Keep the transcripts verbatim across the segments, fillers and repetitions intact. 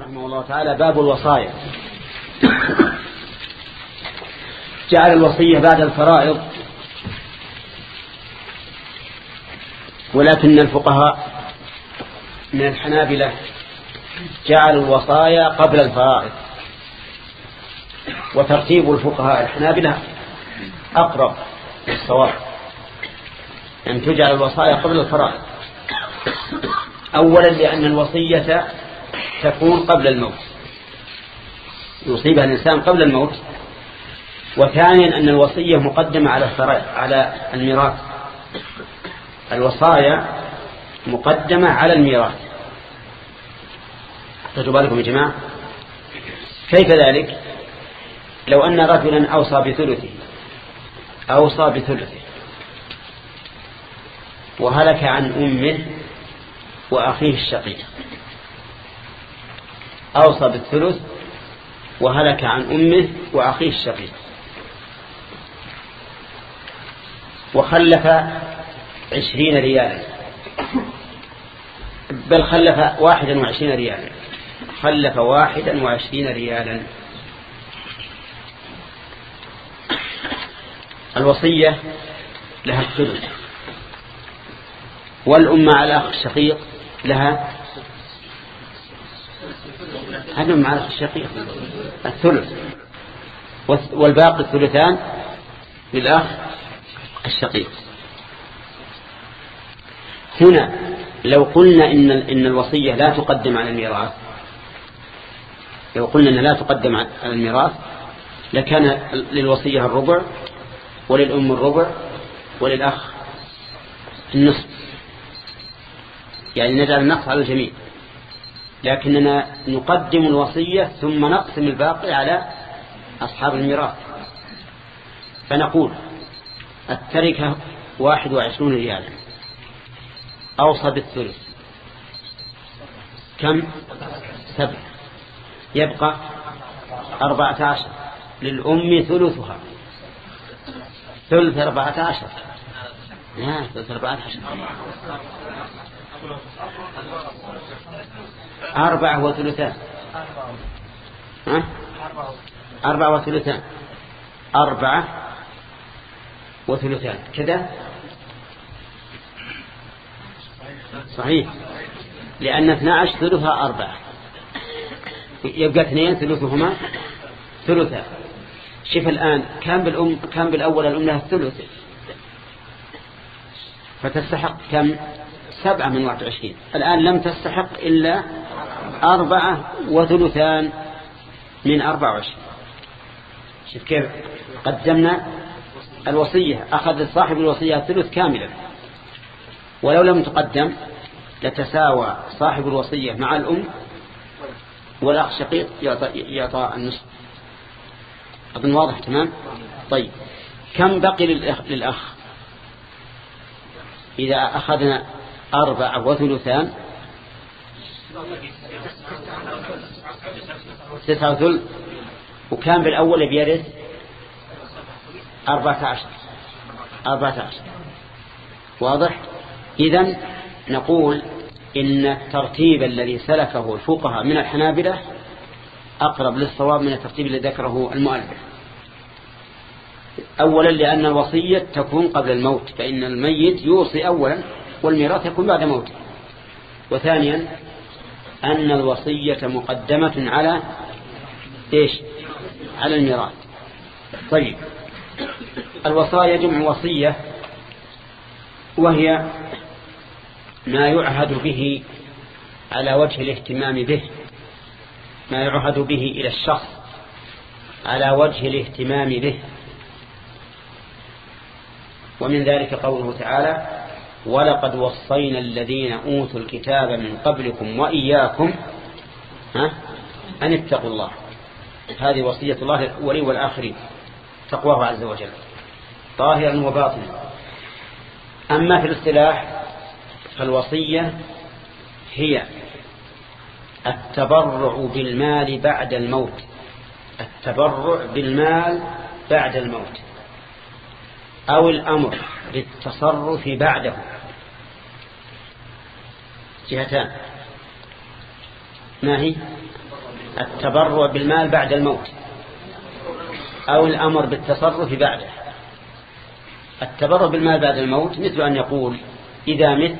رحمه الله تعالى باب الوصايا. جعل الوصية بعد الفرائض، ولكن الفقهاء من الحنابلة جعلوا الوصايا قبل الفرائض، وترتيب الفقهاء الحنابلة أقرب للصواب، أن تجعل الوصايا قبل الفرائض. أولا لأن الوصية تكون قبل الموت، يصيبها الإنسان قبل الموت. وثانيا أن الوصية مقدمة على على الميراث، الوصايا مقدمة على الميراث. تجوا بالكم يا جماعة، كيف ذلك؟ لو أن رجلا أوصى بثلثه أوصى بثلثه وهلك عن أمه وأخيه الشقيق، أوصى بالثلث وهلك عن أمه وأخيه الشقيق، وخلف عشرين ريالا، بل خلف واحدا وعشرين ريالا خلف واحدا وعشرين ريالا. الوصية لها الثلث، والأم على الأخ الشقيق لها الأم على الأخ الشقيق الثلث، والباقي الثلثان للأخ الشقيق. هنا لو قلنا إن إن الوصية لا تقدم على الميراث، لو قلنا إن لا تقدم على الميراث لكان للوصية الربع، وللأم الربع، وللأخ النصف، يعني نجعل النقص على الجميع. لكننا نقدم الوصية ثم نقسم الباقي على أصحاب الميراث، فنقول التركة واحد وعشرون ريالا، أوصى بالثلث كم؟ سبع، يبقى أربعة عشر، للأم ثلثها، ثلث أربعة عشر، لا ثلث أربعة عشر، أربعة وثلثان، ها؟ أربعة وثلثان، أربعة وثلثان كذا صحيح، لأن اثنا عشر ثلثها أربعة، يبقى اثنين ثلثهما ثلثا. شوف الآن كان بالأم كان بالأول الأم لها الثلث، فتستحق كم؟ سبعة من واحد وعشرين. الآن لم تستحق إلا أربعة وثلثان من أربعة وعشرين. شوف كيف قدمنا الوصية، أخذ صاحب الوصية الثلث كاملا، ولو لم تقدم لتساوى صاحب الوصية مع الأم، والأخ شقيق يعطى النصف. أظن واضح تمام؟ طيب كم بقي للأخ, للأخ؟ إذا أخذنا أربعة وثلثان تسعة وثلث، وكان بالأول بيرث أربعة عشر أربعة عشر. واضح؟ إذن نقول إن الترتيب الذي سلكه الفقهاء من الحنابلة أقرب للصواب من الترتيب الذي ذكره المؤلف. أولا لأن الوصية تكون قبل الموت، فإن الميت يوصي أولا والميراث يكون بعد موته. وثانيا أن الوصية مقدمة على إيش؟ على الميراث. طيب الوصايا جمع وصية، وهي ما يعهد به على وجه الاهتمام به، ما يعهد به إلى الشخص على وجه الاهتمام به. ومن ذلك قوله تعالى: ولقد وصينا الذين أوتوا الكتاب من قبلكم وإياكم ها أن اتقوا الله. هذه وصية الله للأولين والآخرين، تقواه عز وجل ظاهرا وباطنا. أما في الاصطلاح فالوصية هي التبرع بالمال بعد الموت، التبرع بالمال بعد الموت، أو الأمر بالتصرف بعده. جهتان، ما هي؟ التبرع بالمال بعد الموت أو الأمر بالتصرف بعده. التبرع بالمال بعد الموت مثل أن يقول إذا مت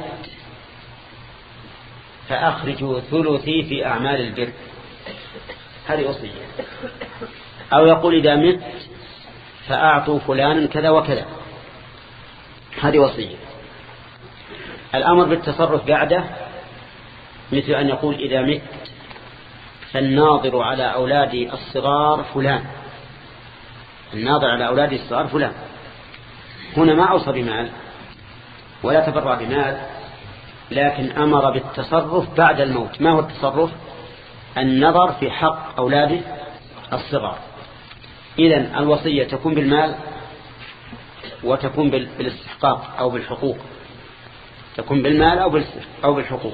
فأخرجوا ثلثي في أعمال البر، هذه وصية. أو يقول إذا مت فأعطوا فلانا كذا وكذا، هذه وصية. الأمر بالتصرف بعده مثل أن يقول إذا مت فالناظر على أولادي الصغار فلان، الناظر على أولادي الصغار فلان. هنا ما أوصى بمال ولا تبرع بمال، لكن أمر بالتصرف بعد الموت. ما هو التصرف؟ النظر في حق أولاده الصغار. إذن الوصية تكون بالمال وتكون بالاستحقاق أو بالحقوق، تكون بالمال أو بالحقوق.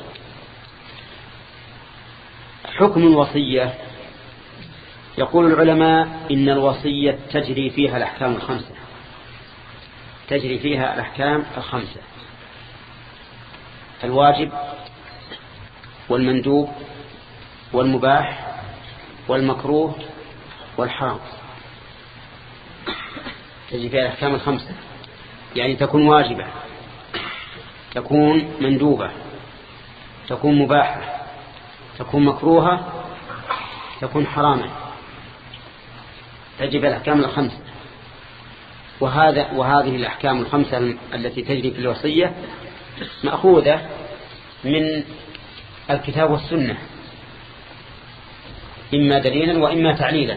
حكم الوصية، يقول العلماء إن الوصية تجري فيها الأحكام الخمسة، تجري فيها الأحكام الخمسة: الواجب والمندوب والمباح والمكروه والحرام، تجري فيها الأحكام الخمسة. يعني تكون واجبة، تكون مندوبة، تكون مباحة، تكون مكروهة، تكون حراما، تجب الأحكام الخمسة. وهذا وهذه الأحكام الخمسة التي تجري في الوصية مأخوذة من الكتاب والسنة، إما دليلا وإما تعليلا.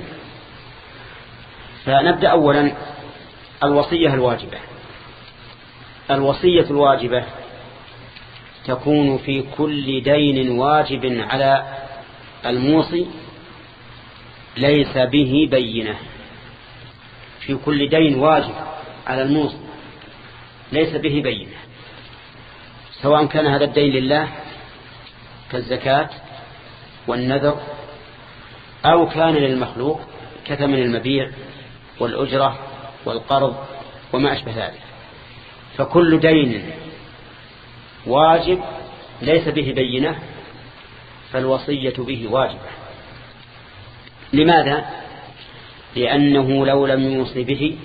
فنبدأ أولا الوصية الواجبة. الوصية الواجبة تكون في كل دين واجب على الموصي ليس به بينة. في كل دين واجب على الموصي ليس به بينة، سواء كان هذا الدين لله كالزكاة والنذر، أو كان للمخلوق كثمن المبيع والأجرة والقرض وما أشبه ذلك. فكل دين واجب ليس به بينة فالوصية به واجبة. لماذا؟ لأنه لو لم يوصي به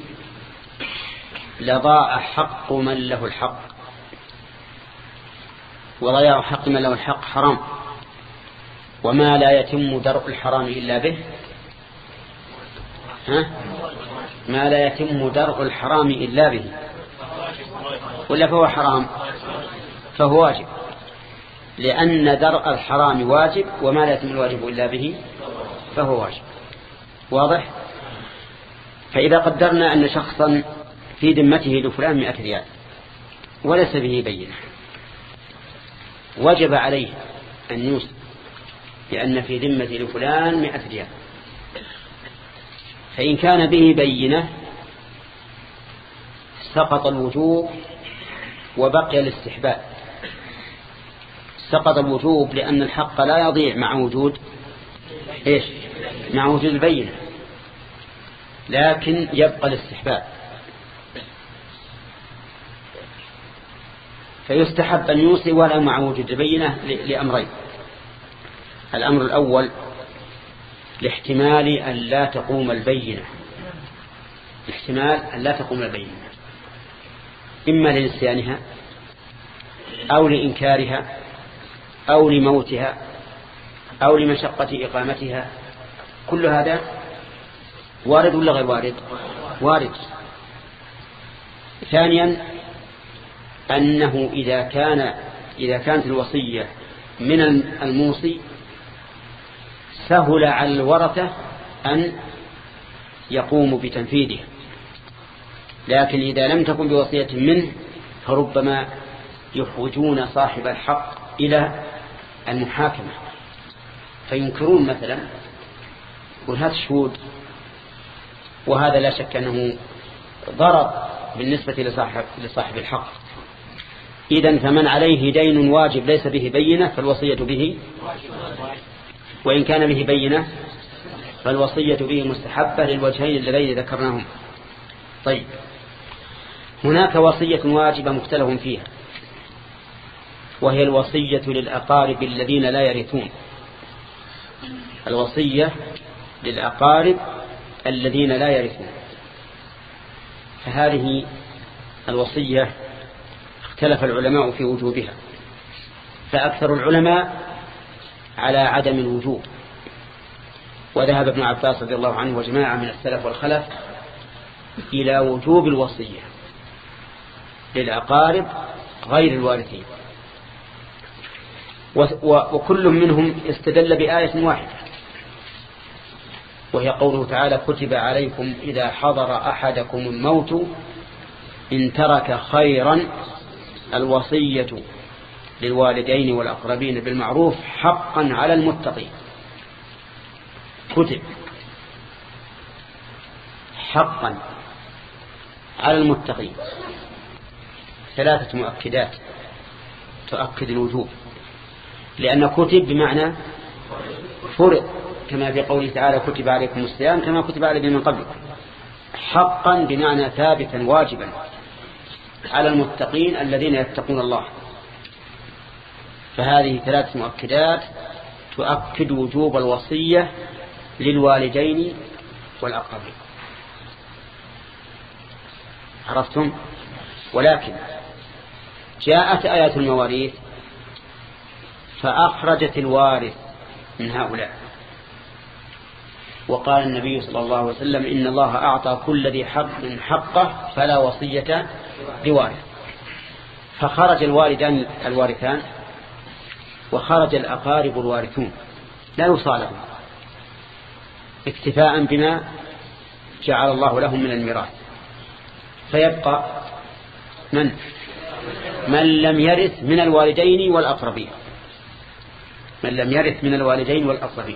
لضاع حق من له الحق، وضياع حق من له الحق حرام، وما لا يتم درء الحرام إلا به ها؟ ما لا يتم درء الحرام إلا به، ولا فهو حرام؟ فهو واجب، لأن درء الحرام واجب، وما لا يتم الواجب إلا به فهو واجب. واضح؟ فإذا قدرنا أن شخصا في ذمته لفلان مئة ريال وليس به بينة، وجب عليه أن يوصي لأن في ذمته لفلان مئة ريال. فإن كان به بينة سقط الوجوب وبقي الاستحباب. سقط الوجوب لأن الحق لا يضيع مع وجود إيش؟ مع وجود البينة، لكن يبقى الاستحباب. فيستحب أن يوصي ولا مع وجود البينة لأمرين: الأمر الأول لاحتمال أن لا تقوم البينة، احتمال أن لا تقوم البينة، إما لنسيانها أو لإنكارها أو لموتها أو لمشقة إقامتها. كل هذا وارد ولا غير وارد؟ وارد. ثانيا أنه إذا كان إذا كانت الوصية من الموصي سهل على الورثة أن يقوموا بتنفيذه، لكن إذا لم تكن بوصية منه فربما يحوجون صاحب الحق إلى المحاكمة، فينكرون مثلا وهذا الشهود، وهذا لا شك أنه ضرر بالنسبة لصاحب, لصاحب الحق. إذن فمن عليه دين واجب ليس به بينة فالوصية به، وإن كان به بينة فالوصية به مستحبة للوجهين اللذين ذكرناهم. طيب، هناك وصية واجبة مختلف فيها، وهي الوصية للأقارب الذين لا يرثون. الوصية للأقارب الذين لا يرثون. فهذه الوصية اختلف العلماء في وجوبها، فأكثر العلماء على عدم الوجوب، وذهب ابن عباس رضي الله عنه وجماعة من السلف والخلف إلى وجوب الوصية للأقارب غير الوارثين، وكل منهم استدل بآية واحدة، وهي قوله تعالى: كتب عليكم إذا حضر أحدكم الموت إن ترك خيرا الوصية للوالدين والأقربين بالمعروف حقا على المتقين. كتب حقا على المتقين، ثلاثة مؤكدات تؤكد الوجوب، لأن كتب بمعنى فرض، كما في قوله تعالى: كتب عليكم الصيام كما كتب على الذين من قبلكم. حقا بمعنى ثابتا واجبا على المتقين الذين يتقون الله. فهذه ثلاث مؤكدات تؤكد وجوب الوصية للوالدين والأقربين. عرفتم؟ ولكن جاءت آيات المواريث فأخرجت الوارث من هؤلاء، وقال النبي صلى الله عليه وسلم: إن الله أعطى كل ذي حق حقه فلا وصية لوارث. فخرج الوالدان الوارثان وخرج الأقارب الوارثون لا يصالحون، اكتفاء بما جعل الله لهم من الميراث. فيبقى من من لم يرث من الوالدين والأقربين، من لم يرث من الوالدين والأقربين.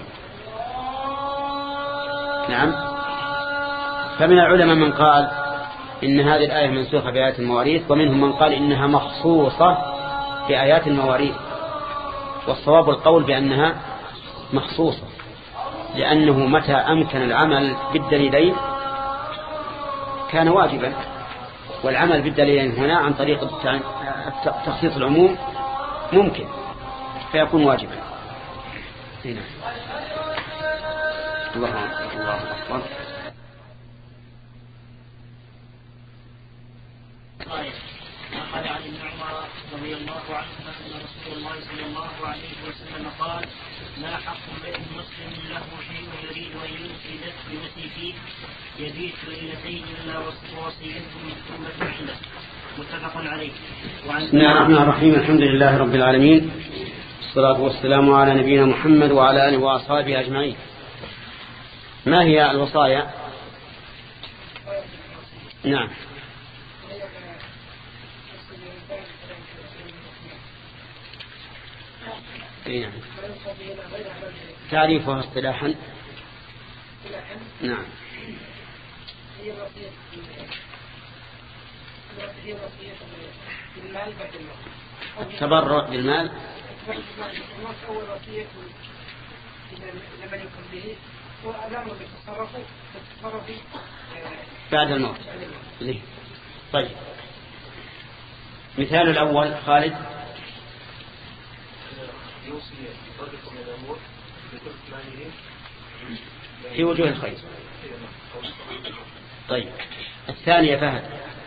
نعم. فمن العلماء من قال إن هذه الآية منسوخة بآيات المواريث، ومنهم من قال إنها مخصوصة بآيات المواريث، والصواب القول بأنها مخصوصة، لأنه متى أمكن العمل بالدليلين كان واجبا، والعمل بالدليلين هنا عن طريق تخصيص العموم ممكن فيكون واجبا. هنا الله الله أكبر. قال عن ابن عمر رضي الله عنهما أن رسول الله صلى الله عليه وسلم قال: لا حق امرئ مسلم له شيء يريد أن ينفي بنفسه فيه يبيت ليلتين إلا وصيته مكتوبة عنده. متفق عليه. بسم الله الرحمن الرحيم. الحمد لله رب العالمين، والصلاة والسلام على نبينا محمد وعلى آله وأصحابه أجمعين. ما هي الوصايا؟ نعم. نعم. تعريفها اصطلاحا. نعم. التبرع بالمال بعد الموت. ليه؟ طيب، مثال الأول خالد. في وجوه الخير. طيب، الثانية فهد.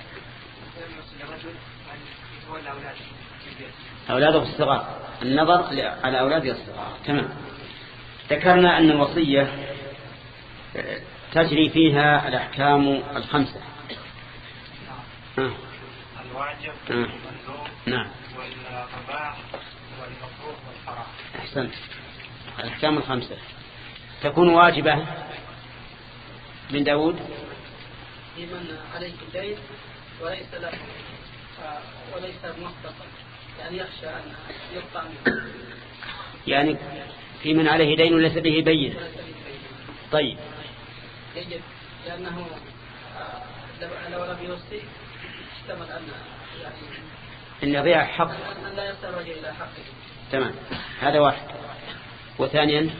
أولاده الصغار، النظر على أولاده الصغار. تمام. ذكرنا أن الوصية تجري فيها الأحكام الخمسة. آه. الواجب آه. نعم. والقباح والمكروه والحرام. أحسنت. الأحكام الخمسة تكون واجبة من داود لمن عليه الدين وليس له وليس مختصا، يعني يخشى أن يقطع منه، يعني في من عليه دين وليس به بين. طيب، يجب لأنه لو لم يوصي احتمل أن يعني إن يضيع حق، أن لا يصل الرجل إلى حقه. تمام، هذا واحد. وثانيا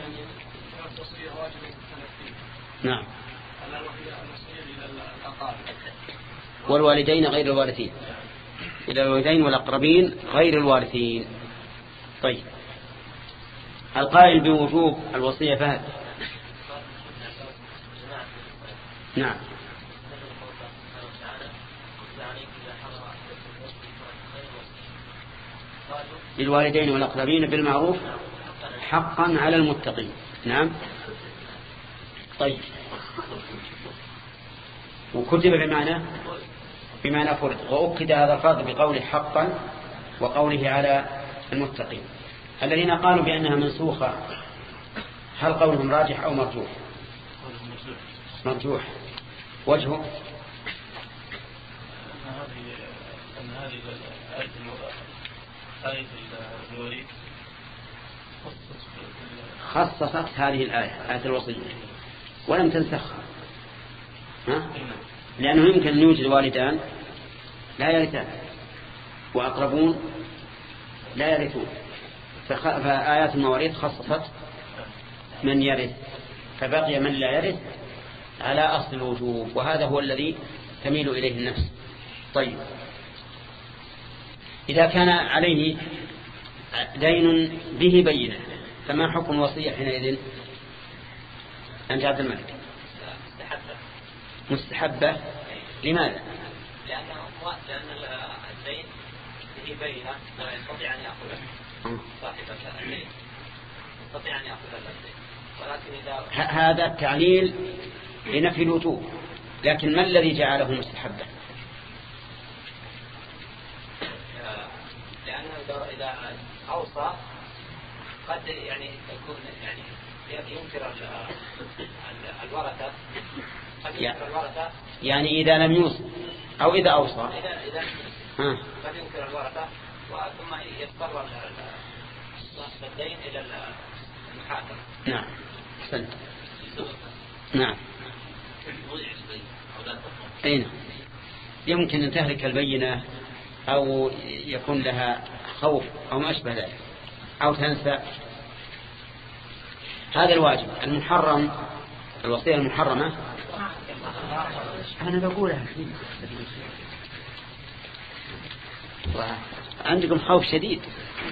نعم، والوالدين غير الوارثين، إلى الوالدين والأقربين غير الوارثين. طيب، القائل بوجوب الوصية فهد. نعم. للوالدين والأقربين بالمعروف حقا على المتقين. نعم. طيب، وكتب بمعنى بمعنى فرض، وأكد هذا الفرض بقوله حقا وقوله على المتقين. الذين قالوا بأنها منسوخة هل قولهم راجح أو مرجوح؟ مرجوح. وجهه أن هذه آية الوالد خصصت هذه الآية، آية الوصية، ولم تنسخها، لأنه يمكن أن يوجد والدان لا يرثان وأقربون لا يرثون، فآيات المواريث خصصت من يرث، فبقي من لا يرث على أصل الوجوب، وهذا هو الذي تميل إليه النفس. طيب، إذا كان عليه دين به بينة فما حكم الوصية حينئذ؟ أنت عبد الملك. مستحبة. مستحبة. لماذا؟ لأنه لأن الدين به بينة لا يستطيع أن يأخذه صاحب الدين، يستطيع أن يأخذ الدين، ولكن إذا هذا التعليل لنفي الوجوب، لكن ما الذي جعله مستحبا؟ لأنه إذا أوصى قد يعني يكون يعني ينكر الورثة، قد ينكر الورثة يعني إذا لم يوصي أو إذا أوصى إذا إذا قد ينكر الورثة ثم يضطر صاحب الدين إلى المحاكمة. نعم. سنة. نعم. أين يمكن أن تهلك البينة أو يكون لها خوف أو ما أشبه ذلك أو تنسى. هذا الواجب. المحرم، الوصية المحرمة أنا بقولها عندكم خوف شديد.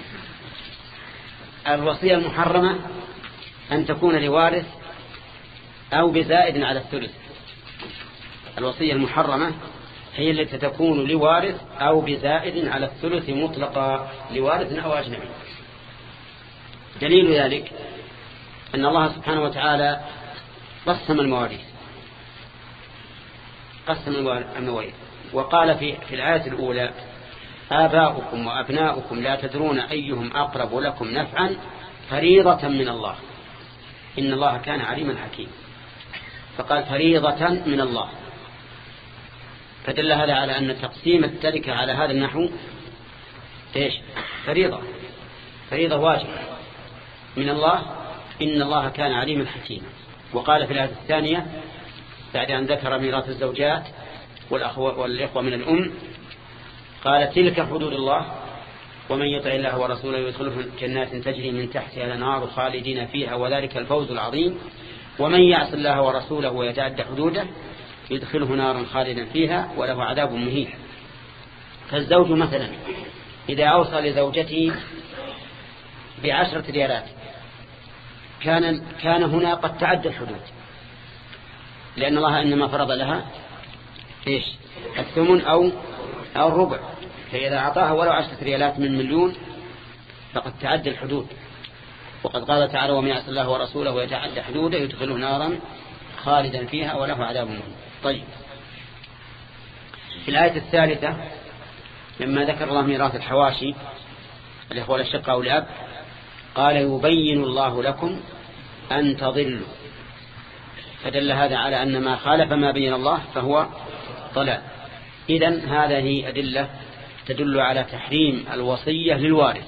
الوصية المحرمة أن تكون لوارث أو بزائد على الثلث. الوصية المحرمة هي التي تكون لوارث أو بزائد على الثلث مطلقا، لوارث أو أجنبي. دليل ذلك أن الله سبحانه وتعالى قسم المواريث قسم المواريث وقال في في الآية الأولى: آباؤكم وأبناؤكم لا تدرون أيهم أقرب لكم نفعا فريضة من الله إن الله كان عليما حكيما. فقال فريضة من الله، فدل هذا على أن تقسيم التركة على هذا النحو إيش؟ فريضة، فريضة واجبة من الله إن الله كان عليما حكيما. وقال في الآية الثانية بعد أن ذكر ميراث الزوجات والإخوة من الأم قال: تلك حدود الله ومن يطع الله ورسوله يدخله جنات تجري من تحتها الأنهار خالدين فيها وذلك الفوز العظيم ومن يعص الله ورسوله ويتعدى حدوده يدخله نارا خالدا فيها وله عذاب مهين. فالزوج مثلا إذا أوصى لزوجته بعشرة ريالات كان كان هنا قد تعدى الحدود، لأن الله إنما فرض لها إيش؟ الثمن أو أو الربع، فإذا أعطاها ولو عشرة ريالات من مليون فقد تعدى الحدود. وقد قال تعالى: ومن يعص الله ورسوله ويتعدى حدوده يدخله نارا خالدا فيها وله عذاب مهين. طيب، في الآية الثالثة لما ذكر الله ميراث الحواشي الإخوة الأشقاء أو الأب قال: يبين الله لكم أن تضلوا، فدل هذا على أن ما خالف ما بين الله فهو ضلال. إذن هذه أدلة تدل على تحريم الوصية للوارث.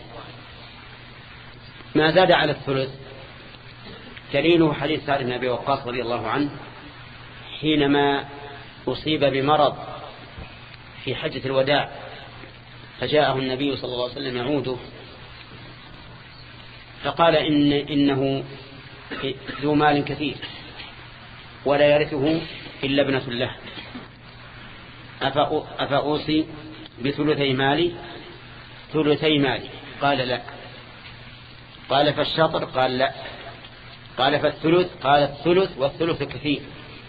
ما زاد على الثلث دليله حديث سعد بن أبي وقاص رضي الله عنه حينما أصيب بمرض في حجة الوداع، فجاءه النبي صلى الله عليه وسلم يعوده فقال إن إنه ذو مال كثير ولا يرثه إلا ابنة له، أفأوصي بثلثي مالي ثلثي مالي؟ قال لا، قال فالشطر، قال لا. قال فالثلث، قال الثلث والثلث كثير.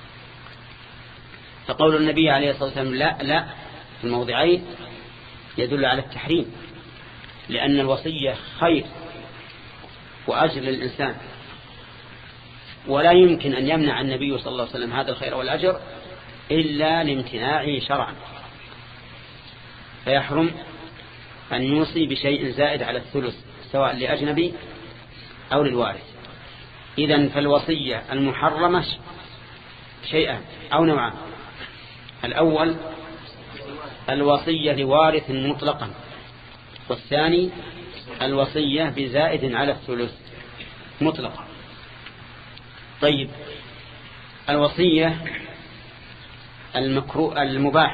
فقول النبي عليه الصلاة والسلام لا لا في الموضعين يدل على التحريم، لأن الوصية خير وأجر للإنسان، ولا يمكن أن يمنع النبي صلى الله عليه وسلم هذا الخير والأجر إلا لامتناعه شرعا، فيحرم أن يوصي بشيء زائد على الثلث سواء لأجنبي أو للوارث. إذن فالوصية المحرمة شيئان أو نوعان: الأول الوصية لوارث مطلقا، والثاني الوصية بزائد على الثلث مطلقا. طيب، الوصية المكروه المباح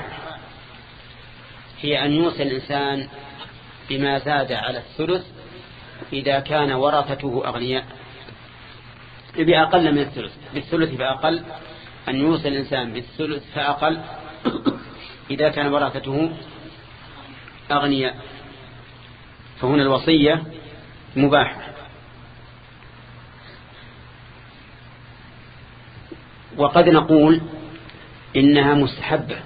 هي أن يوصي الإنسان بما زاد على الثلث إذا كان ورثته أغنياء، بأقل من الثلث، بالثلث فأقل، أن يوصي الإنسان بالثلث فأقل إذا كان ورثته أغنياء، فهنا الوصية مباحة. وقد نقول إنها مستحبة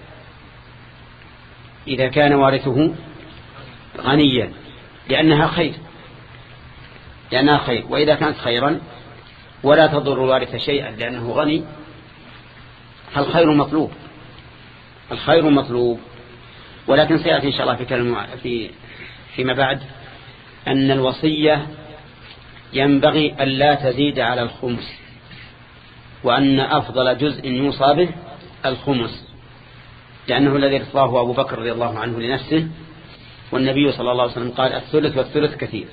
إذا كان وارثه غنيا، لأنها خير لأنها خير وإذا كانت خيرا ولا تضر الوارث شيئا لأنه غني فالخير مطلوب، الخير مطلوب. ولكن سيأتي إن شاء الله في كلام في فيما بعد أن الوصية ينبغي ألا تزيد على الخمس، وأن أفضل جزء يوصى به الخمس، لأنه الذي ارتضاه أبو بكر رضي الله عنه لنفسه، والنبي صلى الله عليه وسلم قال الثلث والثلث كثير.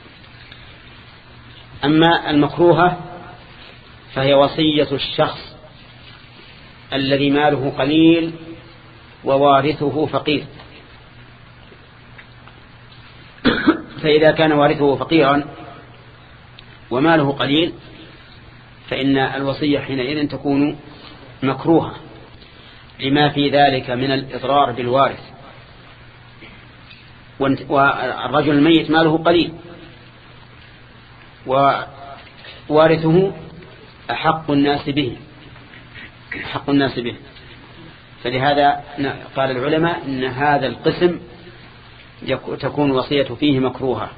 أما المكروهة فهي وصية الشخص الذي ماله قليل ووارثه فقير، فإذا كان وارثه فقيرا وماله قليل فإن الوصية حينئذ تكون مكروهة لما في ذلك من الإضرار بالوارث، والرجل الميت ماله قليل ووارثه أحق الناس به أحق الناس به فلهذا قال العلماء إن هذا القسم تكون وصية فيه مكروهة.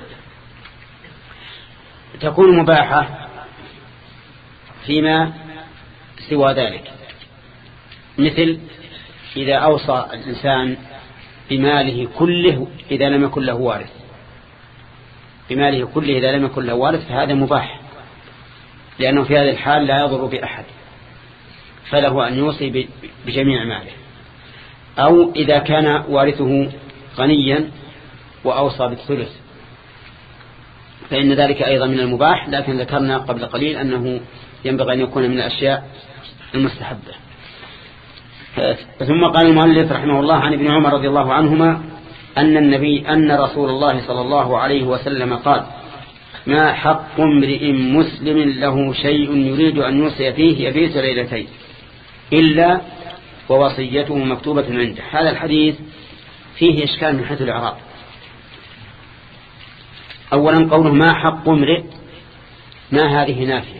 تكون مباحة فيما سوى ذلك، مثل إذا أوصى الإنسان بماله كله إذا لم يكن له وارث، بماله كله إذا لم يكن له وارث فهذا مباح، لأنه في هذه الحال لا يضر بأحد، فله أن يوصي بجميع ماله. أو إذا كان وارثه غنيا وأوصى بالثلث فإن ذلك أيضا من المباح، لكن ذكرنا قبل قليل أنه ينبغي أن يكون من الأشياء المستحبة. ثم قال المؤلف رحمه الله عن ابن عمر رضي الله عنهما أن النبي أن رسول الله صلى الله عليه وسلم قال: ما حق امرئ مسلم له شيء يريد أن يوصي فيه يبيت ليلتين إلا ووصيته مكتوبة عنده. هذا الحديث فيه إشكال من حيث الإعراب. أولا قوله ما حق امرئ، ما هذه نافية،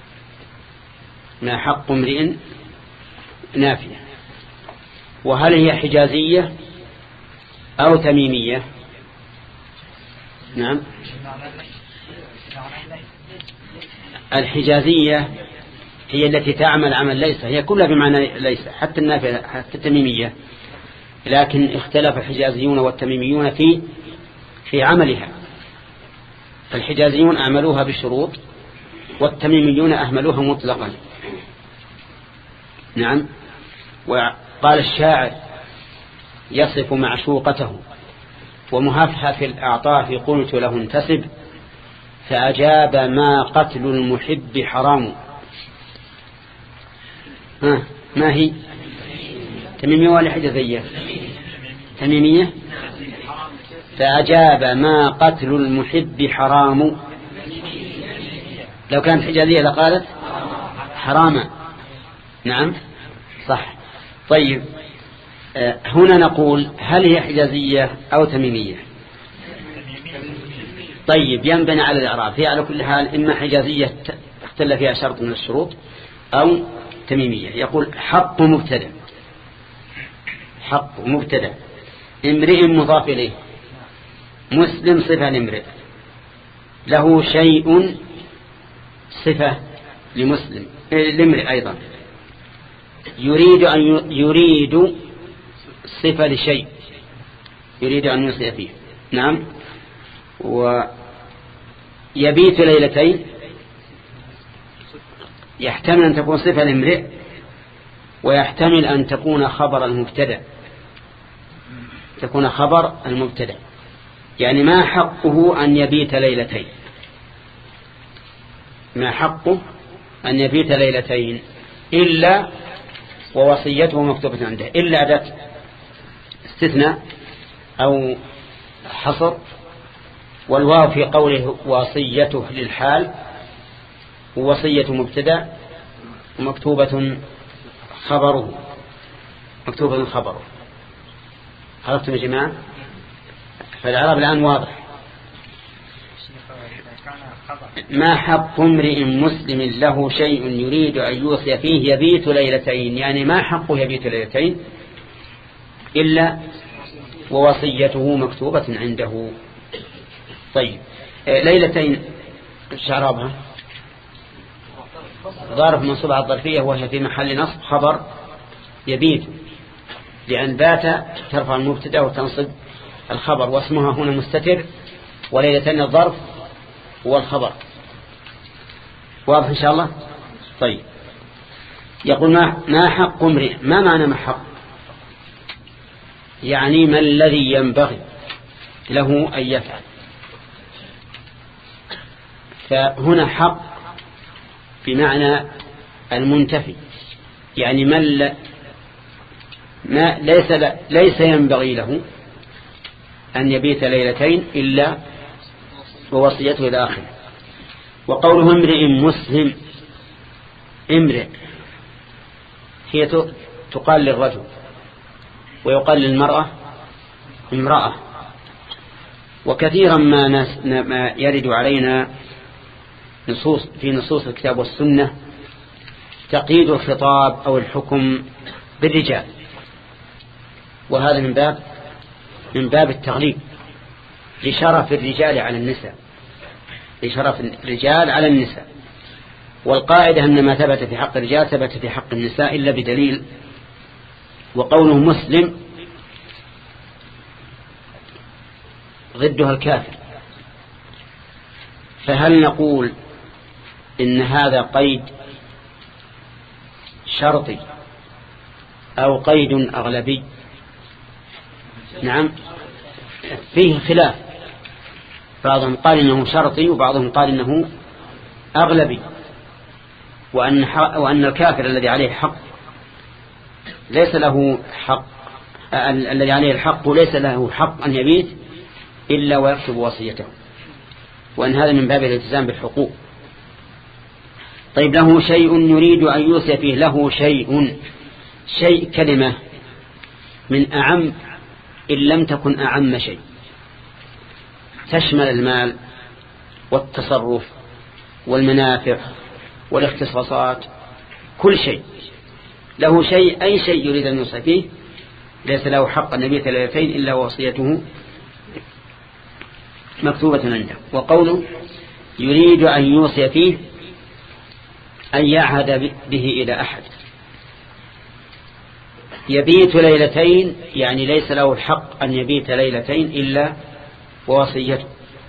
ما حق امرئ نافية، وهل هي حجازية أو تميمية؟ نعم، الحجازية هي التي تعمل عمل ليس، هي كلها بمعنى ليس، حتى النافية حتى التميمية، لكن اختلف الحجازيون والتميميون في في عملها، فالحجازيون أعملوها بشروط والتميميون أهملوها مطلقا. نعم. وقال الشاعر يصف معشوقته ومهفهف الأعطاف قلت له انتسب فأجاب ما قتل المحب حرام. ها ما هي تميمية ولا حجازية؟ تميمية. فأجاب ما قتل المحب حرام. لو كانت حجازية لقالت حراما. نعم صح. طيب هنا نقول هل هي حجازية أو تميمية؟ طيب ينبني على الإعراب. هي على كل حال إما حجازية اختل فيها شرط من الشروط أو تميمية. يقول حق مبتدأ، حق مبتدأ، امرئ مضاف إليه، مسلم صفة لامرئ، له شيء صفة لمسلم لامرئ أيضا، يريد أن يريد صفة لشيء يريد أن يوصي فيه. نعم. ويبيت ليلتين يحتمل أن تكون صفة لامرئ ويحتمل أن تكون خبر المبتدأ، تكون خبر المبتدأ. يعني ما حقه أن يبيت ليلتين، ما حقه أن يبيت ليلتين إلا ووصيته مكتوبة عنده، إلا أداة استثناء أو حصر، والواو في قوله وصيته للحال، ووصية مبتدأ ومكتوبة خبره، مكتوبة خبره. عرفتم يا جماعة؟ فالعرب الآن واضح. ما حق امرئ مسلم له شيء يريد أن يوصي فيه يبيت ليلتين، يعني ما حقه يبيت ليلتين إلا ووصيته مكتوبة عنده. طيب ليلتين شعرابها ظرف منصوب على الظرفية وهي في محل نصب خبر يبيت، لأن بات ترفع المبتدا وتنصب الخبر، واسمها هنا مستتر، وليلتين الظرف والخبر. واضح إن شاء الله؟ طيب يقول ما, ما حق امرئ، ما معنى ما حق؟ يعني ما الذي ينبغي له أن يفعل. فهنا حق بمعنى المنتفي، يعني من ما ليس ليس ينبغي له أن يبيت ليلتين إلا ووصيته إلى آخره. وقوله امرئ مسلم، امرئ هي تقال للرجل ويقال للمرأة امرأة. وكثيرا ما, ما يرد علينا نصوص في نصوص الكتاب والسنة تقييد الخطاب أو الحكم بالرجال، وهذا من باب من باب التغليب لشرف الرجال على النساء، لشرف الرجال على النساء. والقاعدة أن ما ثبت في حق الرجال ثبت في حق النساء إلا بدليل. وقوله مسلم ضدها الكافر، فهل نقول إن هذا قيد شرطي أو قيد أغلبي؟ نعم فيه خلاف، بعضهم قال إنه شرطي وبعضهم قال إنه أغلبي، وأن, وأن الكافر الذي عليه حق ليس له حق، الذي عليه الحق ليس له حق أن يبيت إلا ويكتب وصيته، وأن هذا من باب الالتزام بالحقوق. طيب له شيء يريد أن يوصي فيه، له شيء، شيء كلمة من أعم إن لم تكن أعم شيء، تشمل المال والتصرف والمنافع والاختصاصات، كل شيء. له شيء أي شيء يريد أن يوصي فيه ليس له حق النبي ثلاثين إلا وصيته مكتوبة عنده. وقوله يريد أن يوصي فيه أن يعهد به إلى أحد. يبيت ليلتين يعني ليس له الحق أن يبيت ليلتين إلا ووصيته.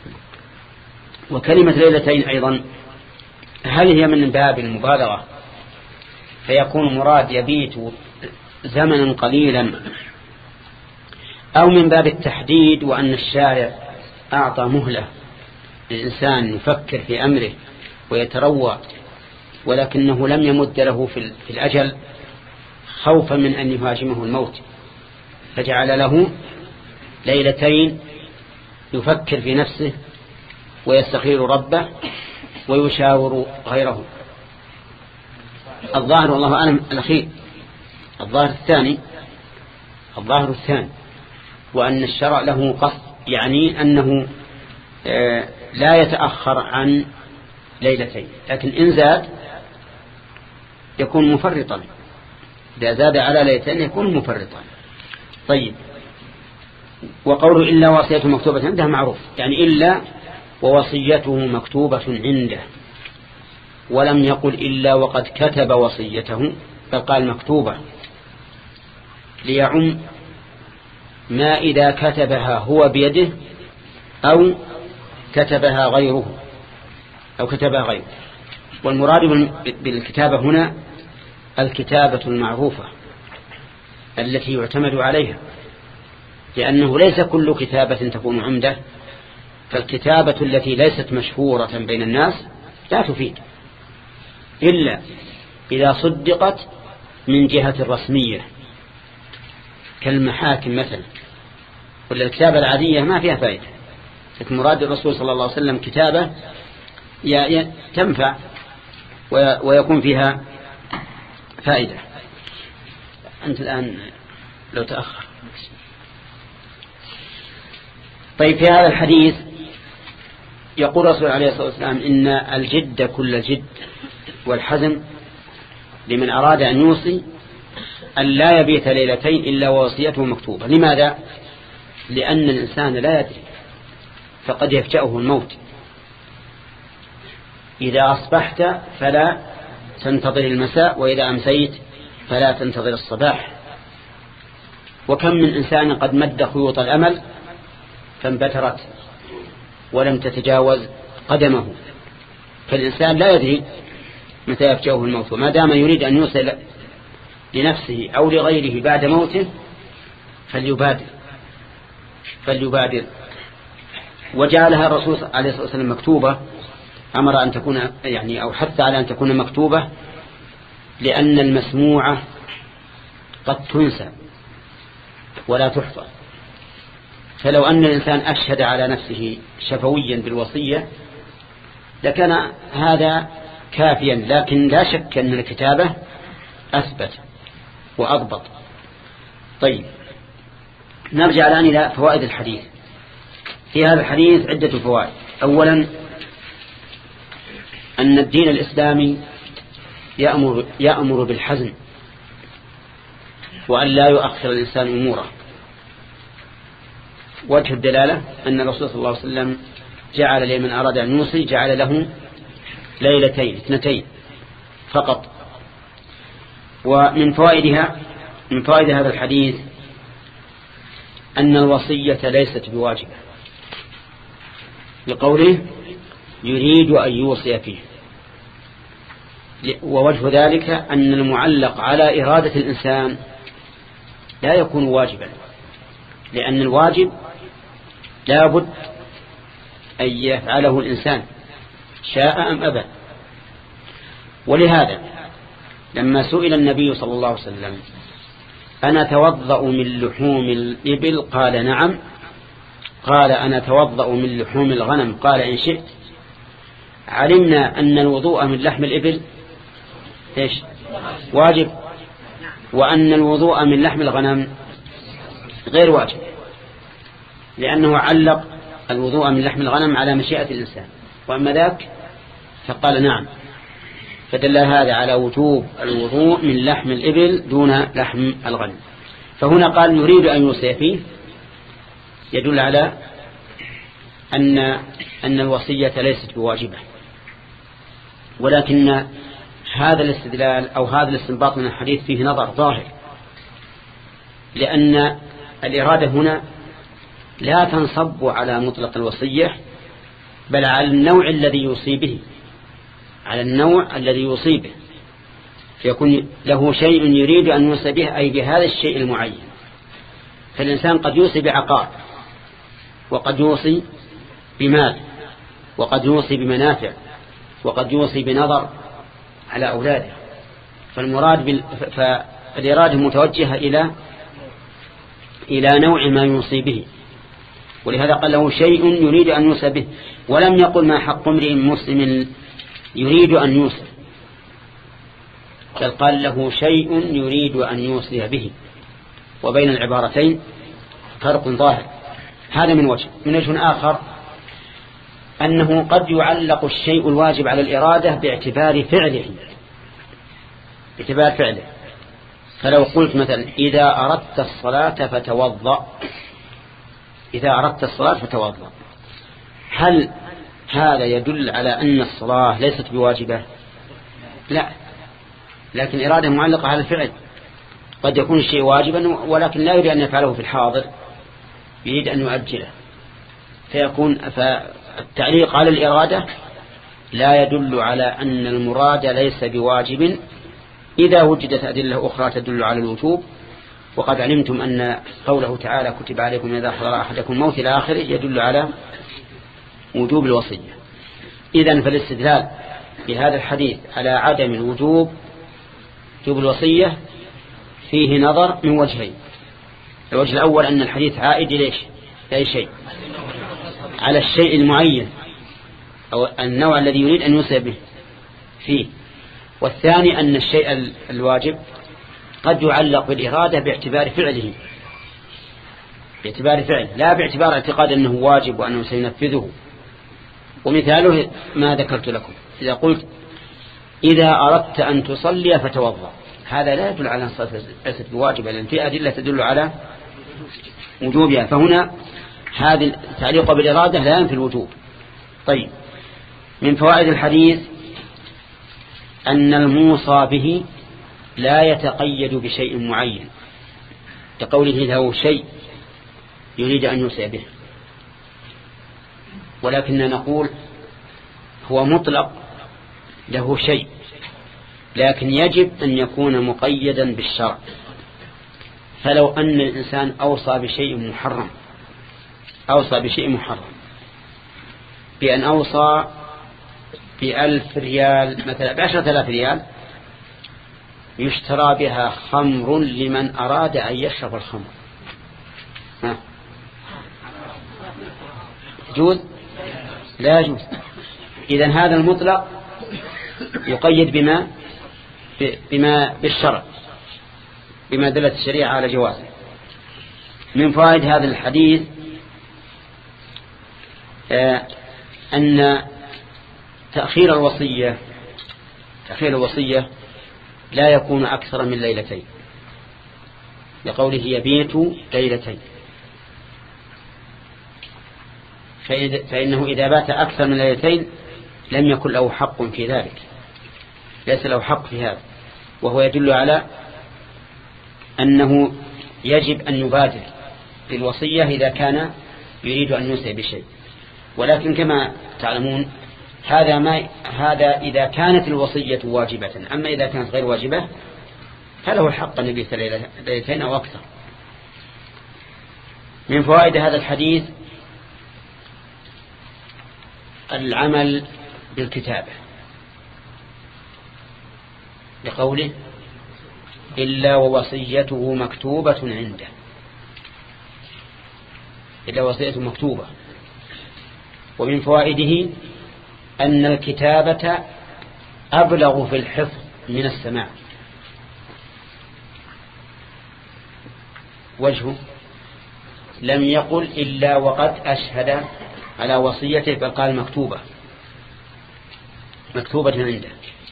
وكلمة ليلتين أيضا هل هي من باب المبالغة فيكون مراد يبيت زمنا قليلا، أو من باب التحديد وأن الشارع أعطى مهلة للإنسان يفكر في أمره ويتروى، ولكنه لم يمد له في الأجل خوفا من أن يهاجمه الموت، فجعل له ليلتين يفكر في نفسه ويستخير ربه ويشاور غيره. الظاهر والله أعلم الأخير، الظاهر الثاني الظاهر الثاني وأن الشرع له قصد، يعني أنه لا يتأخر عن ليلتين، لكن إن زاد يكون مفرطا، إذا زاد على ليلتين يكون مفرطا. طيب، وقوله إلا وصيته مكتوبة عنده معروف، يعني إلا ووصيته مكتوبة عنده، ولم يقل إلا وقد كتب وصيته، بل قال مكتوبة ليعم ما إذا كتبها هو بيده أو كتبها غيره أو كتبها غيره. والمراد بالكتابة هنا الكتابة المعروفة التي يعتمد عليها، لأنه ليس كل كتابة تكون عمدة، فالكتابة التي ليست مشهورة بين الناس لا تفيد إلا إذا صدقت من جهة الرسمية كالمحاكم مثلا، ولا الكتابة العادية ما فيها فائدة. لكن مراد الرسول صلى الله عليه وسلم كتابة تنفع ويكون فيها فائدة. أنت الآن لو تأخر. طيب، في هذا الحديث يقول الرسول عليه الصلاة والسلام إن الجد كل الجد والحزم لمن أراد أن يوصي أن لا يبيت ليلتين إلا ووصيته مكتوبة. لماذا؟ لأن الإنسان لا يدري، فقد يفجأه الموت. إذا أصبحت فلا تنتظر المساء، وإذا أمسيت فلا تنتظر الصباح. وكم من إنسان قد مد خيوط الأمل فانبترت ولم تتجاوز قدمه. فالإنسان لا يدري متى يفجأه الموت، وما دام يريد أن يوصل لنفسه أو لغيره بعد موته فليبادر فليبادر وجعلها الرسول عليه الصلاة والسلام مكتوبة، أمر أن تكون يعني أو حث على أن تكون مكتوبة، لأن المسموعة قد تنسى ولا تحفظ. فلو أن الإنسان أشهد على نفسه شفويا بالوصية لكان هذا كافيا، لكن لا شك أن الكتابة أثبت وأضبط. طيب، نرجع الآن إلى فوائد الحديث. في هذا الحديث عدة فوائد. أولا، أن الدين الإسلامي يأمر, يأمر بالحزم وأن لا يؤخر الإنسان أموره. وجه الدلالة أن الرسول صلى الله عليه وسلم جعل لمن أراد أن يوصي جعل له ليلتين اثنتين فقط. ومن فوائدها من فوائد هذا الحديث أن الوصية ليست بواجبة، لقوله يريد أن يوصي فيه. ووجه ذلك أن المعلق على إرادة الإنسان لا يكون واجبا، لأن الواجب لا بد أن يفعله الإنسان شاء أم أبى. ولهذا لما سئل النبي صلى الله عليه وسلم أنا توضأ من لحوم الإبل قال نعم، قال أنا توضأ من لحوم الغنم قال إن شئت، علمنا أن الوضوء من لحم الإبل إيش؟ واجب، وأن الوضوء من لحم الغنم غير واجب، لأنه علق الوضوء من لحم الغنم على مشيئة الإنسان، وأما ذاك فقال نعم، فدل هذا على وجوب الوضوء من لحم الإبل دون لحم الغنم. فهنا قال يريد أن يوصي فيه، يدل على أن أن الوصية ليست بواجبة. ولكن هذا الاستدلال أو هذا الاستنباط من الحديث فيه نظر ظاهر، لأن الإرادة هنا لا تنصب على مطلق الوصية، بل على النوع الذي يوصي به، على النوع الذي يوصي به، فيكون له شيء يريد أن يوصي به أي بهذا الشيء المعين. فالإنسان قد يوصي بعقار، وقد يوصي بمال، وقد يوصي بمنافع، وقد يوصي بنظر على أولاده. فالمراد بال... فالإرادة متوجهة إلى إلى نوع ما يوصي به، ولهذا قال له شيء يريد أن يوصي به، ولم يقل ما حق امرئ مسلم يريد أن يوصي، بل قال له شيء يريد أن يوصي به، وبين العبارتين فرق ظاهر. هذا من وجه. من وجه آخر أنه قد يعلق الشيء الواجب على الإرادة باعتبار فعله باعتبار فعله. فلو قلت مثلا إذا أردت الصلاة فتوضأ، إذا أردت الصلاة فتوضأ، هل هذا يدل على أن الصلاة ليست بواجبة؟ لا، لكن إرادة معلقة على الفعل. قد يكون الشيء واجبا ولكن لا يريد أن يفعله في الحاضر، يريد أن يؤجله، فيكون فالتعليق على الإرادة لا يدل على أن المراد ليس بواجب إذا وجدت أدلة أخرى تدل على الوجوب. وقد علمتم أن قوله تعالى كتب عليكم إذا حضر أحدكم الموت إلى آخره يدل على وجوب الوصية. إذن فالاستدلال بهذا الحديث على عدم الوجوب وجوب الوصية فيه نظر من وجهين. الوجه الأول أن الحديث عائد ليش لأي شيء، على الشيء المعين أو النوع الذي يريد أن يوصي به فيه. والثاني أن الشيء الواجب قد يعلق بالإرادة باعتبار فعله، باعتبار فعله لا باعتبار اعتقاد أنه واجب وأنه سينفذه. ومثاله ما ذكرت لكم، إذا قلت إذا أردت أن تصلي فتوضأ، هذا لا يدل على أن الصلاة ليست بواجبة، لأن في أدلة تدل على وجوبها. فهنا هذا التعليق بالإرادة لا ينفي الوجوب. طيب، من فوائد الحديث أن الموصى به لا يتقيد بشيء معين، كقوله له شيء يريد أن يوصي به، ولكننا نقول هو مطلق له شيء، لكن يجب أن يكون مقيدا بالشرع. فلو أن الإنسان أوصى بشيء محرم أوصى بشيء محرم بأن أوصى بألف ريال مثلا بعشرة آلاف ريال يشترى بها خمر لمن أراد أن يشرب الخمر، ها يجوز؟ لا يجوز. إذن هذا المطلق يقيد بما بما بالشرع، بما دلت الشريعة على جوازه. من فوائد هذا الحديث آه أن تأخير الوصية تأخير الوصية لا يكون أكثر من ليلتين، لقوله يبيت ليلتين، فإنه إذا بات أكثر من ليلتين لم يكن له حق في ذلك، ليس له حق في هذا، وهو يدل على أنه يجب أن يبادر بالوصية إذا كان يريد أن يوصي بشيء. ولكن كما تعلمون هذا ما هذا إذا كانت الوصية واجبة، أما إذا كانت غير واجبة فله الحق أن يبيت ليلتين أو أكثر. من فوائد هذا الحديث العمل بالكتابة، لقوله إلا ووصيته مكتوبة عنده، إلا وصيته مكتوبة. ومن فوائده أن الكتابة أبلغ في الحفظ من السماع. وجهه لم يقل إلا وقد أشهد على وصيته، بل قال مكتوبة مكتوبة عنده.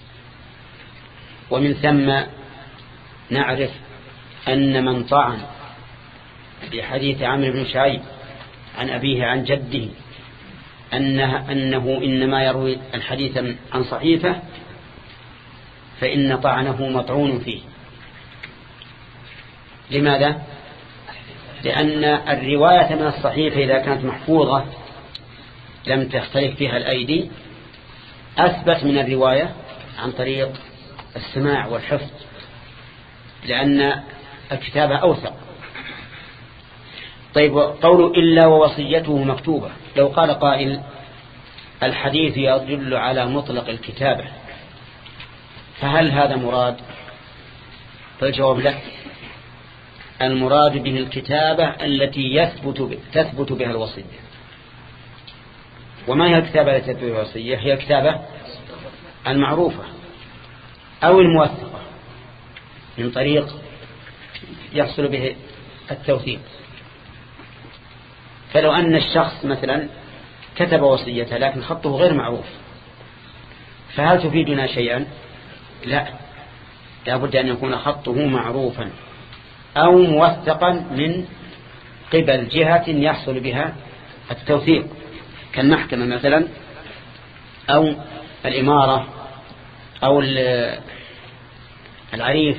ومن ثم نعرف أن من طعن في حديث عمرو بن شعيب عن أبيه عن جده أنه, أنه إنما يروي الحديث عن صحيفة، فإن طعنه مطعون فيه. لماذا؟ لأن الرواية من الصحيفة إذا كانت محفوظة لم تختلف فيها الأيدي أثبت من الرواية عن طريق السماع والحفظ، لأن الكتابة أوثق. طيب، قوله إلا ووصيته مكتوبة، لو قال قائل الحديث يدل على مطلق الكتابة، فهل هذا مراد؟ فالجواب له المراد به الكتابة التي يثبت تثبت بها الوصية. وما هي الكتابة التي تثبت بها الوصية؟ هي الكتابة المعروفة أو الموثقة من طريق يحصل به التوثيق. فلو أن الشخص مثلا كتب وصيته لكن خطه غير معروف، فهل تفيدنا شيئا؟ لا، لا بد أن يكون خطه معروفا أو موثقا من قبل جهة يحصل بها التوثيق كالمحكمة مثلا أو الإمارة أو العريف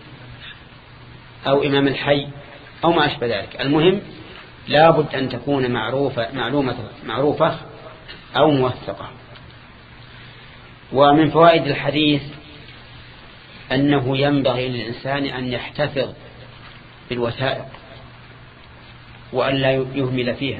أو إمام الحي أو ما أشبه ذلك. المهم لا بد أن تكون معروفة معلومة معروفة أو موثقة. ومن فوائد الحديث أنه ينبغي للإنسان أن يحتفظ بالوثائق وأن لا يهمل فيها،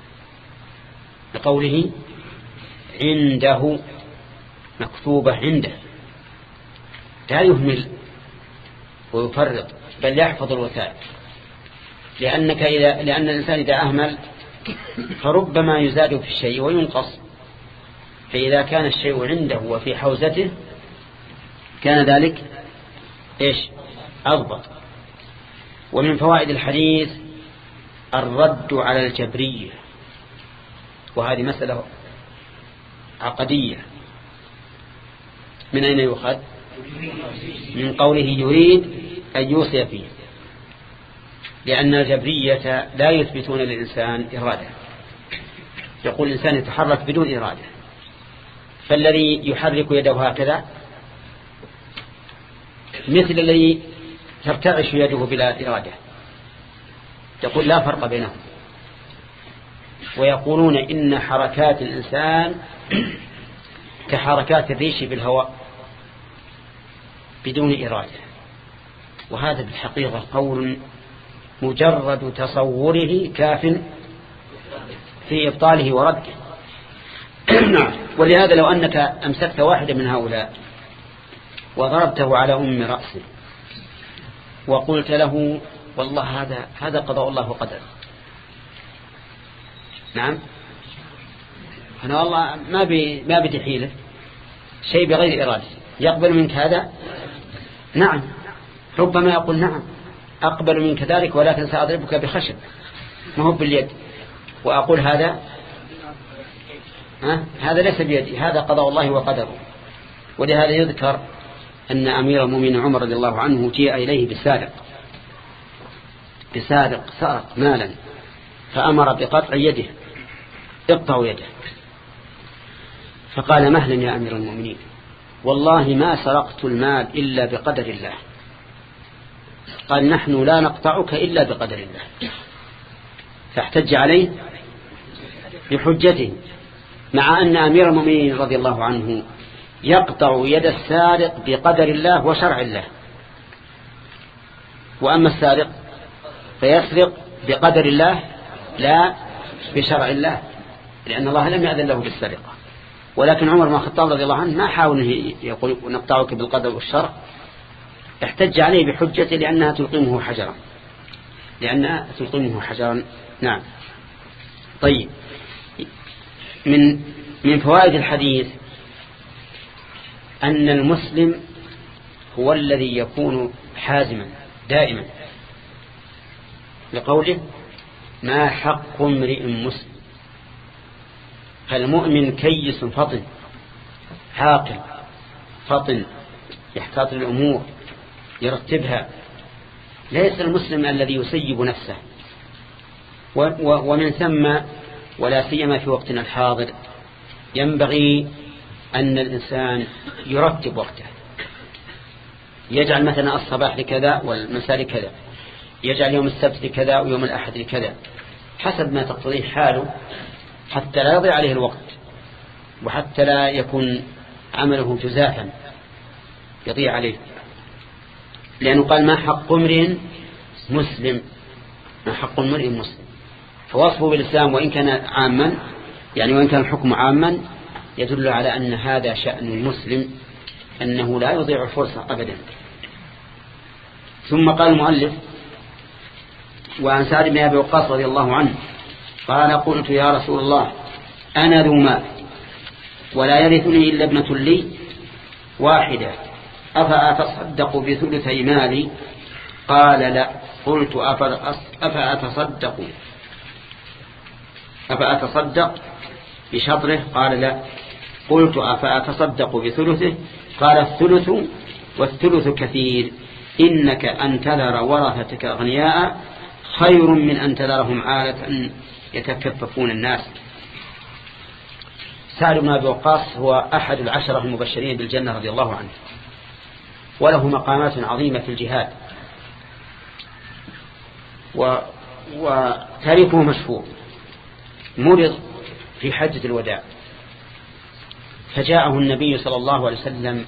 لقوله عنده مكتوبة عنده، لا يهمل ويفرط بل يحفظ الوثائق، لأنك إذا لأن الإنسان إذا أهمل فربما يزاد في الشيء وينقص، فإذا كان الشيء عنده وفي حوزته كان ذلك إيش أضبط. ومن فوائد الحديث الرد على الجبرية، وهذه مسألة عقدية. من أين يؤخذ؟ من قوله يريد أن يوصي فيه، لأن الجبرية لا يثبتون للإنسان إرادة، يقول الإنسان يتحرك بدون إرادة، فالذي يحرك يده هكذا مثل الذي ترتعش يده بلا إرادة، يقول لا فرق بينهم. ويقولون إن حركات الإنسان كحركات الريش بالهواء بدون إرادة، وهذا بالحقيقة قول مجرد تصوره كاف في إبطاله ورده. ولهذا لو أنك أمسكت واحدا من هؤلاء وضربته على أم رأسه وقلت له والله هذا هذا قضاء الله وقدره، نعم أنا والله ما بي ما بدي حيلة شيء بغير إرادة، يقبل منك هذا؟ نعم، ربما يقول نعم أقبل منك ذلك ولكن سأضربك بخشب ما هو باليد، وأقول هذا ها؟ هذا ليس بيدي، هذا قضاء الله وقدره. ولهذا يذكر أن أمير المؤمنين عمر رضي الله عنه جاء إليه بسارق بسارق سرق مالا فأمر بقطع يده، اقطعوا يده، فقال مهلا يا أمير المؤمنين والله ما سرقت المال إلا بقدر الله. قال نحن لا نقطعك إلا بقدر الله، فاحتج عليه بحجته، مع أن أمير المؤمنين رضي الله عنه يقطع يد السارق بقدر الله وشرع الله، وأما السارق فيسرق بقدر الله لا بشرع الله، لأن الله لم يأذن له بالسرقة. ولكن عمر بن الخطاب رضي الله عنه ما حاول يقول نقطعك بالقدر والشرع، احتج عليه بحجته لأنها تلقمه حجرا لأنها تلقمه حجرا نعم. طيب، من من فوائد الحديث أن المسلم هو الذي يكون حازما دائما، لقوله ما حق امرئ مسلم، فالمؤمن كيس فطن عاقل فطن يحتاط الأمور يرتبها، ليس المسلم الذي يسيب نفسه. ومن ثم ولا سيما في وقتنا الحاضر ينبغي أن الإنسان يرتب وقته، يجعل مثلا الصباح لكذا والمساء لكذا، يجعل يوم السبت لكذا ويوم الأحد لكذا حسب ما تقتضيه حاله، حتى لا يضيع عليه الوقت وحتى لا يكون عمله جزافا يضيع عليه. لأنه قال ما حق امرئ مسلم، ما حق امرئ مسلم، فوصفه بالإسلام وإن كان عاما يعني وإن كان الحكم عاما يدل على أن هذا شأن المسلم، أنه لا يضيع الفرصة أبدا. ثم قال المؤلف وعن سعد بن أبي وقاص رضي الله عنه قال قلت يا رسول الله أنا ذو مال ولا يرثني إلا ابنة لي واحدة أفأتصدق بثلثي مالي؟ قال لا. قلت أفأتصدق أفأتصدق بشطره؟ قال لا. قلت أفأتصدق بثلثه؟ قال الثلث والثلث كثير، إنك أن تذر ورثتك أغنياء خير من أن تذرهم عالة يتكففون الناس. سعد بن أبي وقاص هو أحد العشرة المبشرين بالجنة رضي الله عنه، وله مقامات عظيمة في الجهاد، و... وتاريخه مشهور. مرض في حجة الوداع، فجاءه النبي صلى الله عليه وسلم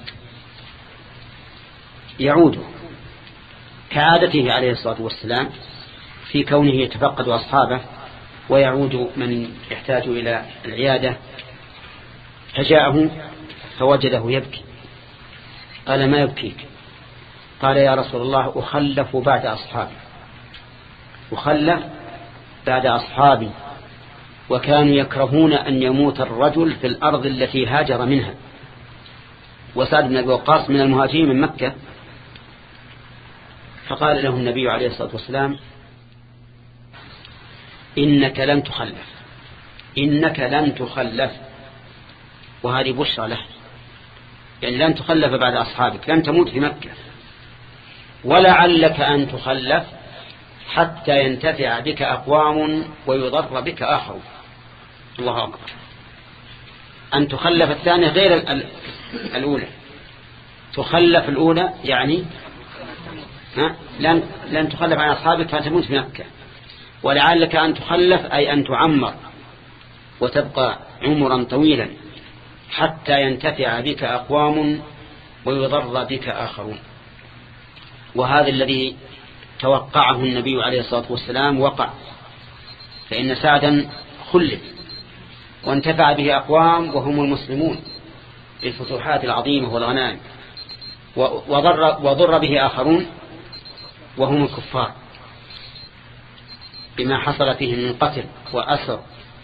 يعوده كعادته عليه الصلاة والسلام في كونه يتفقد أصحابه ويعود من يحتاج إلى العيادة. فجاءه فوجده يبكي، قال ما يبكيك؟ قال يا رسول الله أخلف بعد أصحابي، أخلف بعد أصحابي، وكانوا يكرهون أن يموت الرجل في الأرض التي هاجر منها. وسعد بن أبي وقاص من المهاجرين من مكة. فقال له النبي عليه الصلاة والسلام إنك لن تخلف، إنك لن تخلف، وهذه بشرى له، يعني لن تخلف بعد أصحابك، لن تموت في مكة، ولعلك أن تخلف حتى ينتفع بك أقوام ويضر بك آخر. الله أكبر. أن تخلف الثانية غير الأولى. تخلف الأولى يعني لن, لن تخلف عن أصحابك فتموت في مكة، ولعلك أن تخلف أي أن تعمر وتبقى عمرا طويلا حتى ينتفع بك أقوام ويضر بك آخرون. وهذا الذي توقعه النبي عليه الصلاة والسلام وقع، فإن سعدا خلف وانتفع به أقوام وهم المسلمون بالفتوحات العظيمة والغنائم، وضر, وضر به آخرون وهم الكفار بما حصل فيهم من قتل وأسر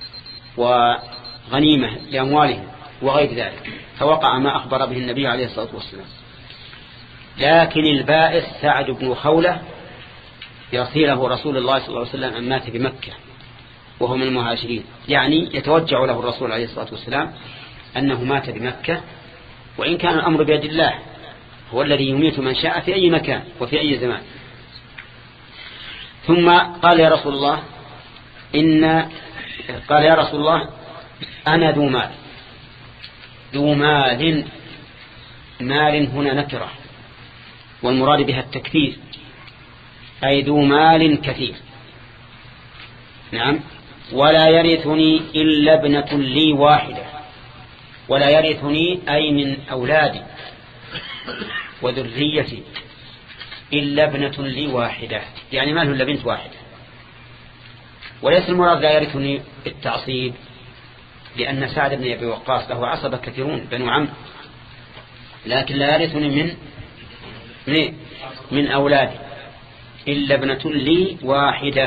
وغنيمة لأموالهم وغير ذلك، فوقع ما أخبر به النبي عليه الصلاة والسلام. لكن البائس سعد بن خولة يصيره رسول الله صلى الله عليه وسلم أن مات بمكة وهو من المهاجرين، يعني يتوجع له الرسول عليه الصلاة والسلام أنه مات بمكة، وإن كان الأمر بيد الله، هو الذي يميت من شاء في أي مكان وفي أي زمان. ثم قال يا رسول الله إن قال يا رسول الله أنا ذو مال. ذو مال، مال هنا نكرة والمراد بها التكثير، أي ذو مال كثير. نعم. ولا يرثني إلا ابنة لي واحدة. ولا يرثني أي من أولادي وذريتي إلا ابنة لي واحدة، يعني ما له إلا بنت واحدة. وليس المراد لا يرثني التعصيب، لأن سعد بن أبي وقاص له عصبة كثيرون بنو عم، لكن لا يرثني من من, من أولادي إلا ابنة لي واحدة.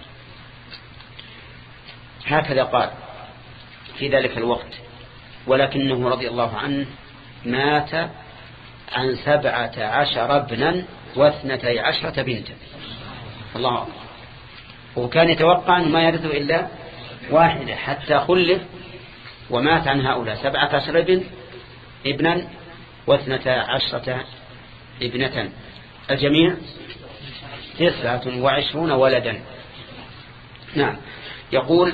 هكذا قال في ذلك الوقت، ولكنه رضي الله عنه مات عن سبعة عشر ابنا واثنتي عشرة بنتا. الله أكبر. وكان يتوقع أنه ما يرثه إلا واحدة حتى خلف ومات عن هؤلاء سبعة عشر ابن ابنا واثنتا عشرة ابنة، الجميع تسعة وعشرون ولدا. نعم. يقول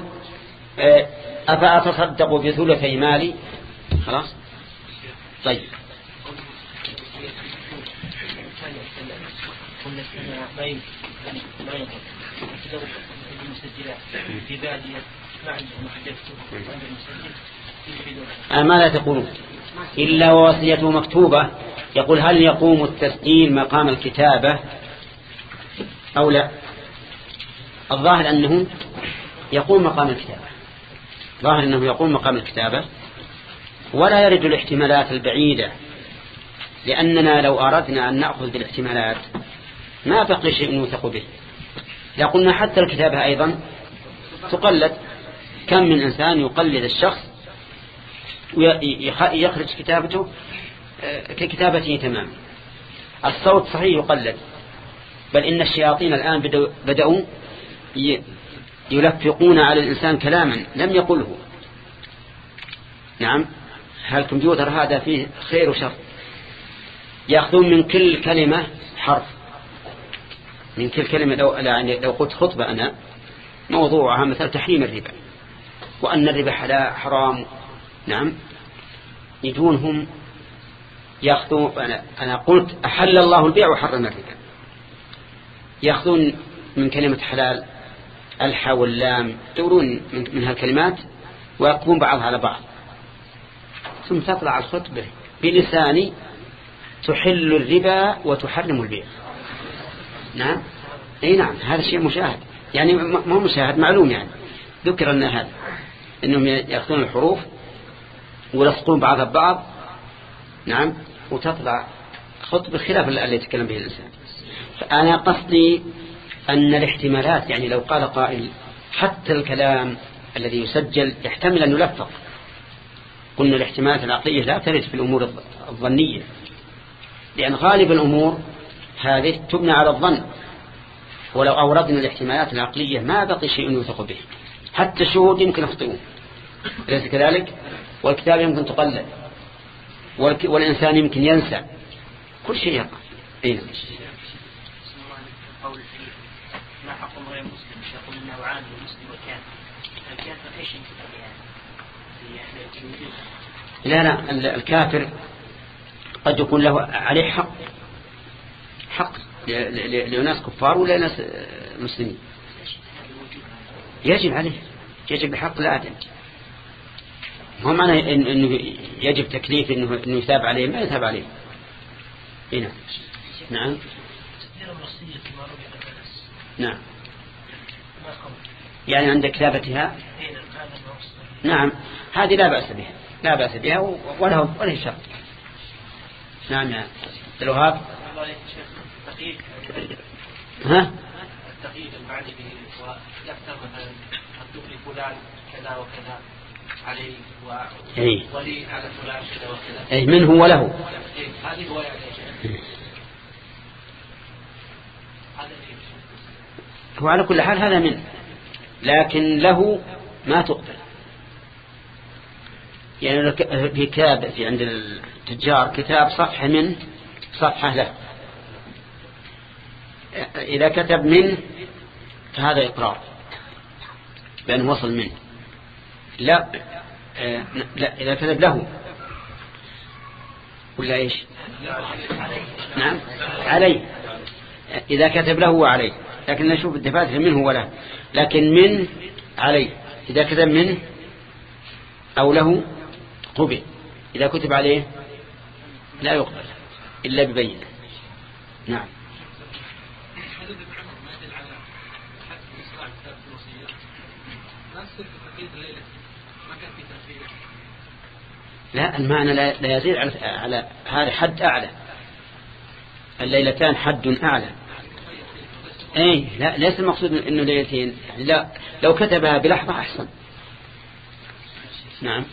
أفأتصدق بثلثي مالي؟ خلاص. طيب. ما لا تقولون إلا ووصيته مكتوبة. يقول هل يقوم التسجيل مقام الكتابة أو لا؟ الظاهر أنه يقوم مقام الكتابة، ظاهر أنه يقوم مقام الكتابة، ولا يرد الاحتمالات البعيدة، لأننا لو أردنا أن نأخذ بالاحتمالات ما بقي شيء نوثق به. لا قلنا حتى الكتابة أيضا تقلد، كم من إنسان يقلد الشخص ويخرج كتابته ككتابته تماما. الصوت صحيح يقلد، بل إن الشياطين الآن بدأوا يلفقون على الإنسان كلاما لم يقله، نعم هالكمبيوتر هذا فيه خير وشر. يأخذون من كل كلمة حرف، من كل كلمة. لو, يعني لو قلت خطبة أنا موضوعها مثل تحريم الربا وأن الربا حرام، نعم، يجون هم يأخذون. أنا, أنا قلت أحل الله البيع وحرم الربا، يأخذون من كلمة حلال الحا واللام، يدورون من هالكلمات ويقوم بعضها على بعض، ثم تطلع الخطبة بلساني تحل الربا وتحرم البيع. نعم اي نعم، هذا شيء مشاهد، يعني ما هو مشاهد، معلوم، يعني ذكر أن هذا انهم يأخذون الحروف ويلصقون بعضها ببعض، نعم، وتطلع خطبة خلاف اللي يتكلم به الإنسان. فأنا قصدي أن الاحتمالات، يعني لو قال قائل حتى الكلام الذي يسجل يحتمل أن يلفق، قلنا الاحتمالات العقلية لا ترد في الأمور الظنية، لأن غالب الأمور هذه تبنى على الظن، ولو أوردنا الاحتمالات العقلية ما بقي شيء يوثق به، حتى الشهود يمكن يخطئون، أليس كذلك؟ والكتاب يمكن تقلد، والإنسان يمكن ينسى، كل شيء يقع. إيه؟ ما حكم غير مسلم؟ يقول انه عام مسلم وكان الكافر ايش ينكتب يعني؟ لا لا، الكافر قد يكون له عليه حق، حق لناس كفار ولا ناس مسلمين، يجب عليه، يجب بحق الآدم. هو معنى انه يجب تكليف انه انه يثاب عليه، ما يثاب عليه. هنا نعم نعم، يعني عند كتابتها نعم، هذه لا بأس بها، لا بأس بها ولا ولا شرط. نعم يا الوهاب. ها التقييد المعني به ويفتر مثلا مكتوب لفلان كذا وكذا عليه ولي على فلان كذا وكذا، اي منه وله، هذه هو يعني هو على كل حال هذا منه، لكن له ما تقبل. يعني في كتاب في عند التجار كتاب صفحة من صفحة له، إذا كتب من فهذا إقرار بأنه وصل منه. لا لا، إذا كتب له ولا إيش؟ نعم عليه، إذا كتب له وعليه، لكن نشوف الدفاتر منه ولا، لكن من عليه. إذا كتب منه أو له قبل، إذا كتب عليه لا يقبل إلا ببينة. نعم. لا، المعنى لا يزيد على على هذا حد أعلى، الليلتان حد أعلى. أي لا، ليس المقصود إنه ليلتين، يعني لا، لو كتبها بلحظة أحسن. نعم.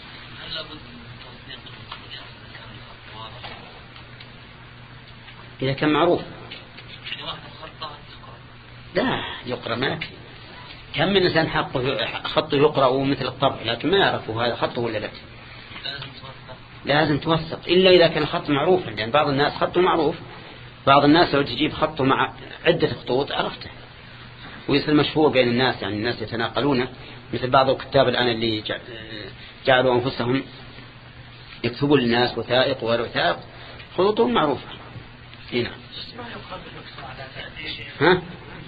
إذا كان معروف لا يقرأ، ما يكفي. كم من إنسان حقه خطه يقرأ مثل الطبع لكن ما يعرفه هذا خطه ولا لا، لازم توثق، إلا إذا كان الخط معروفا، لأن يعني بعض الناس خطه معروف، بعض الناس لو تجيب خطه مع عدة خطوط عرفته ويصير مشهور بين الناس، يعني الناس يتناقلونه، مثل بعض الكتاب الآن اللي جعلوا أنفسهم يكتبوا للناس وثائق ووثائق خطوطهم معروفة. هنا ها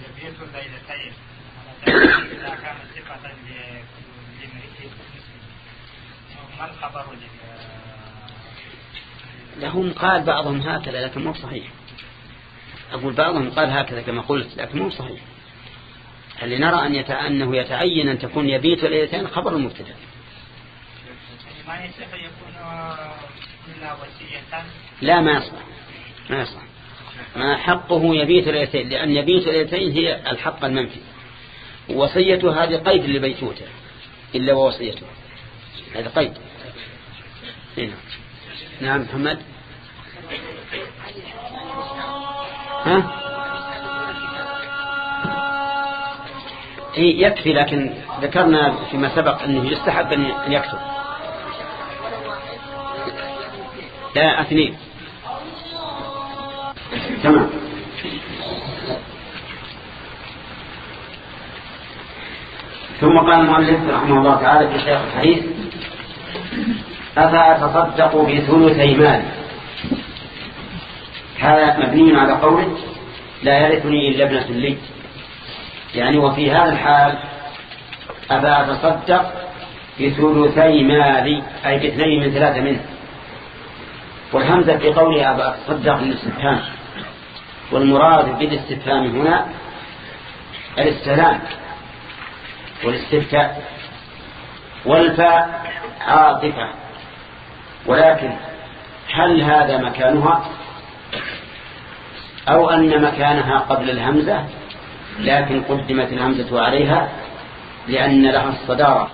لهم قال بعضهم هكذا لكن مو صحيح. أقول بعضهم قال هكذا كما قلت لكن مو صحيح. اللي نرى أن يتع... أنه يتعين أن تكون يبيت ليلتين خبر المبتدأ. ما يصح يكون كلها وصية؟ لا ما يصح، ما يصح، ما حقه يبيت ليلتين، لأن يبيت ليلتين هي الحق المنفي، وصيته هذه قيد لبيتوته إلا ووصيته هذا قيد. هنا نعم محمد. ها إيه يكفي، لكن ذكرنا فيما سبق أنه يستحب أن يكتب. لا اثنين. تمام. ثم قال المؤلف رحمه الله تعالى في شيخ الحديث: أفأتصدق بثلثي مال. هذا مبني على قوله: لا يرثني إلا ابنة لي، يعني وفي هذا الحال أفأتصدق بثلثي مالي، أي باثنين من ثلاثة منه. والهمزة في قوله أفأتصدق للاستفهام، والمراد بالاستفهام هنا الاستلام والاستفتاء، والفاء عاطفة. ولكن هل هذا مكانها أو أن مكانها قبل الهمزة لكن قدمت الهمزة عليها لأن لها الصدارة؟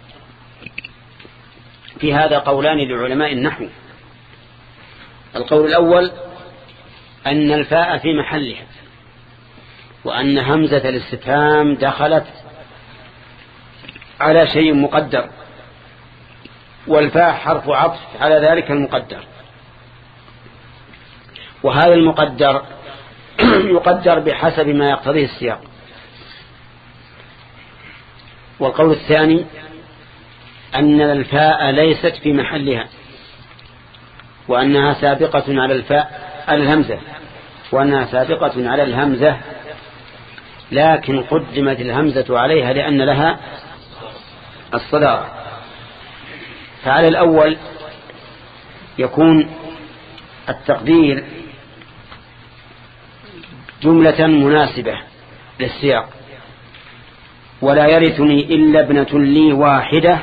في هذا قولان لعلماء النحو. القول الأول أن الفاء في محلها، وأن همزة الاستفهام دخلت على شيء مقدر، والفاء حرف عطف على ذلك المقدر، وهذا المقدر يقدر بحسب ما يقتضيه السياق. والقول الثاني أن الفاء ليست في محلها، وأنها سابقة على الفاء على الهمزة وأنها سابقة على الهمزة لكن قدمت الهمزة عليها لأن لها الصدارة. فعلى الأول يكون التقدير جملة مناسبة للسياق: ولا يرثني إلا ابنة لي واحدة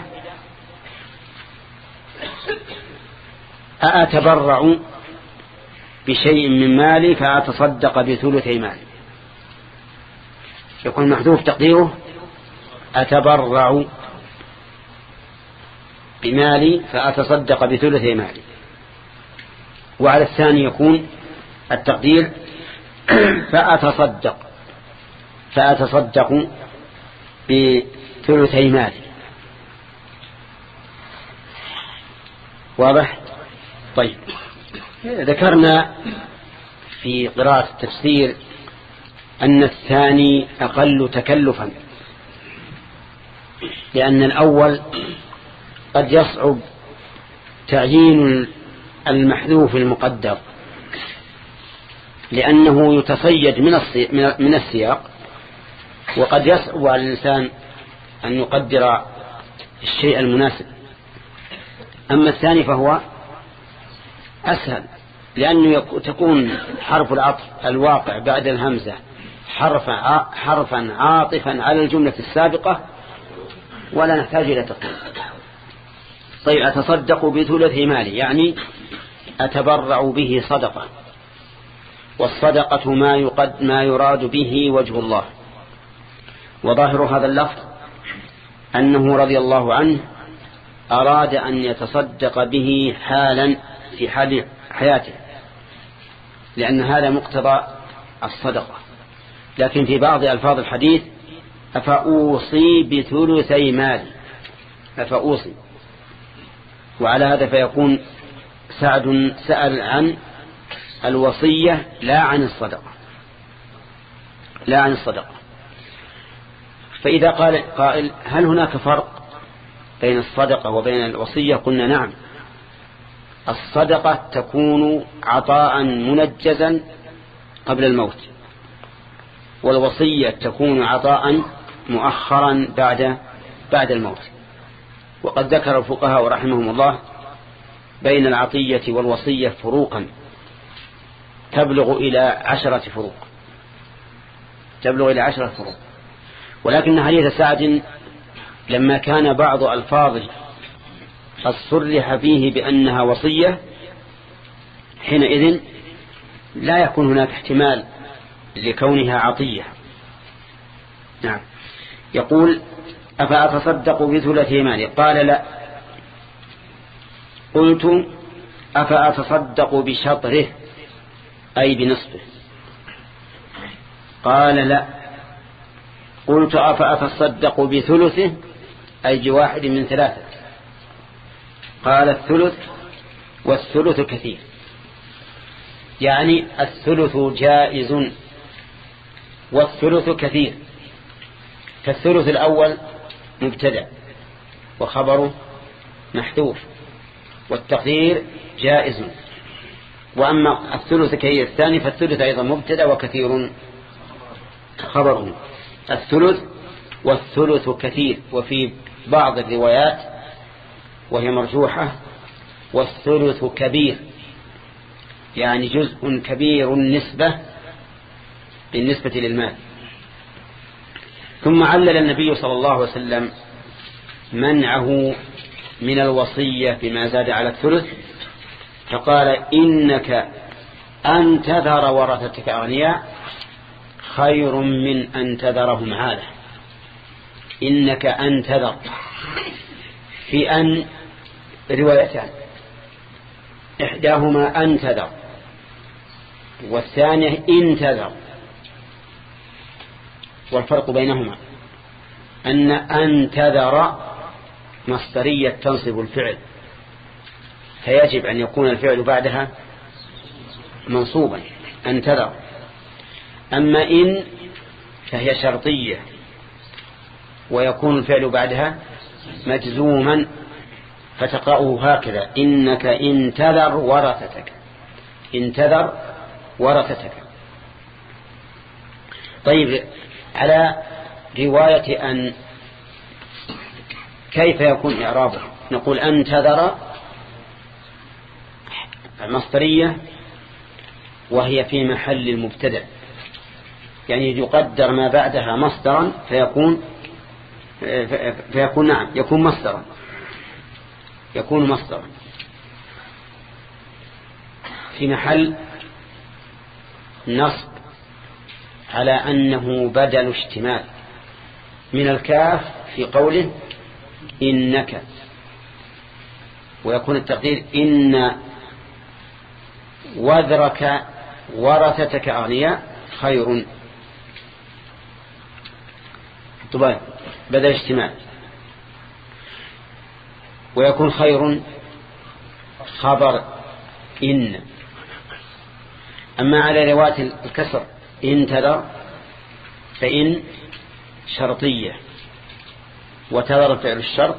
أأتبرع بشيء من مالي فأتصدق بثلثي مالي. يكون محذوف تقديره أتبرع بمالي فأتصدق بثلثي مالي. وعلى الثاني يكون التقدير فأتصدق فأتصدق بثلثي مالي. واضح؟ طيب، ذكرنا في قراءة التفسير أن الثاني أقل تكلفا، لأن الأول قد يصعب تعيين المحذوف المقدر لأنه يتصيد من السياق، وقد يصعب على الإنسان أن يقدر الشيء المناسب. أما الثاني فهو أسهل، لأنه تكون حرف العطف الواقع بعد الهمزة حرفا حرفا عاطفا على الجملة السابقة ولا نحتاج إلى تقدير. طيب، أتصدق بثلث مالي يعني أتبرع به صدقة، والصدقة ما يقد ما يراد به وجه الله. وظاهر هذا اللفظ أنه رضي الله عنه أراد أن يتصدق به حالا في حال حياته، لأن هذا مقتضى الصدقة. لكن في بعض ألفاظ الحديث أفأوصي بثلثي مالي، أفأوصي، وعلى هذا فيكون سعد سأل عن الوصية لا عن الصدقة، لا عن الصدقة. فإذا قال قائل هل هناك فرق بين الصدقة وبين الوصية؟ قلنا نعم. الصدقة تكون عطاء منجزا قبل الموت، والوصية تكون عطاء مؤخرا بعد بعد الموت. وقد ذكر الفقهاء رحمهم الله بين العطية والوصية فروقا تبلغ إلى عشرة فروق تبلغ إلى عشرة فروق ولكن حديث سعد لما كان بعض ألفاظه قد صرح فيه بأنها وصية، حينئذ لا يكون هناك احتمال لكونها عطية. نعم. يقول أفأتصدق بثلث مالي؟ قال لا. قلت أفأتصدق بشطره أي بنصفه؟ قال لا. قلت أفأتصدق بثلثه أي بواحد من ثلاثة؟ قال الثلث والثلث كثير، يعني الثلث جائز والثلث كثير. فالثلث الأول مبتدأ وخبره محذوف والتقدير جائز. وأما الثلث كثير الثاني فالثلث أيضا مبتدأ وكثير خبره. الثلث والثلث كثير. وفي بعض الروايات وهي مرجوحة والثلث كبير، يعني جزء كبير النسبة بالنسبة للمال. ثم علل النبي صلى الله عليه وسلم منعه من الوصية بما زاد على الثلث، فقال إنك أن تذر ورثتك أغنياء خير من أن تذرهم عالة. إنك أن تذر، في أن روايتان، إحداهما أن تذر والثانية إن تذر، والفرق بينهما أن أن تذر مصدرية تنصب الفعل، فيجب أن يكون الفعل بعدها منصوبا أن تذر. أما إن فهي شرطية ويكون الفعل بعدها مجزوما، فتقرأه هكذا إنك إن تذر ورثتك، إن تذر ورثتك. طيب، على رواية أن كيف يكون إعرابه؟ نقول أن تذر مصدرية وهي في محل المبتدأ، يعني يقدر ما بعدها مصدرا فيكون فيكون نعم يكون مصدرا يكون مصدرا في محل نصب على أنه بدل اشتمال من الكاف في قوله إنك، ويكون التقدير إن وذرك ورثتك أغنياء خير. طبعا بدل اشتمال، ويكون خير خبر إن. أما على رواية الكسر إن تذر فإن شرطية وتذر فعل الشرط،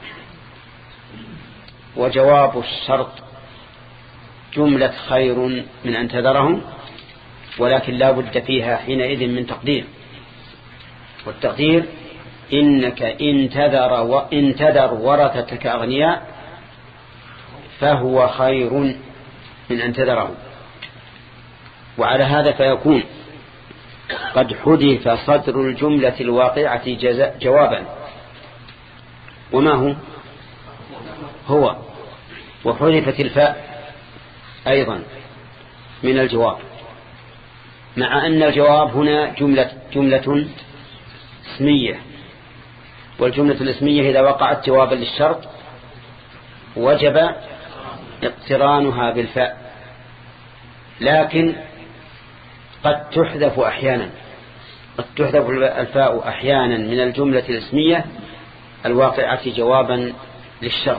وجواب الشرط جملة خير من أن تذرهم، ولكن لا بد فيها حينئذ من تقدير، والتقدير إنك إن تذر وإن تذر ورثتك أغنياء فهو خير من أن تذرهم. وعلى هذا فيكون قد حذف صدر الجملة الواقعة جوابا، وما هو هو وحذفت الفاء أيضا من الجواب، مع أن الجواب هنا جملة جملة اسمية، والجملة الاسمية إذا وقعت جوابا للشرط وجب اقترانها بالفاء، لكن قد تحذف أحيانا قد تحذف الفاء أحيانا من الجملة الاسمية الواقعة جوابا للشرط.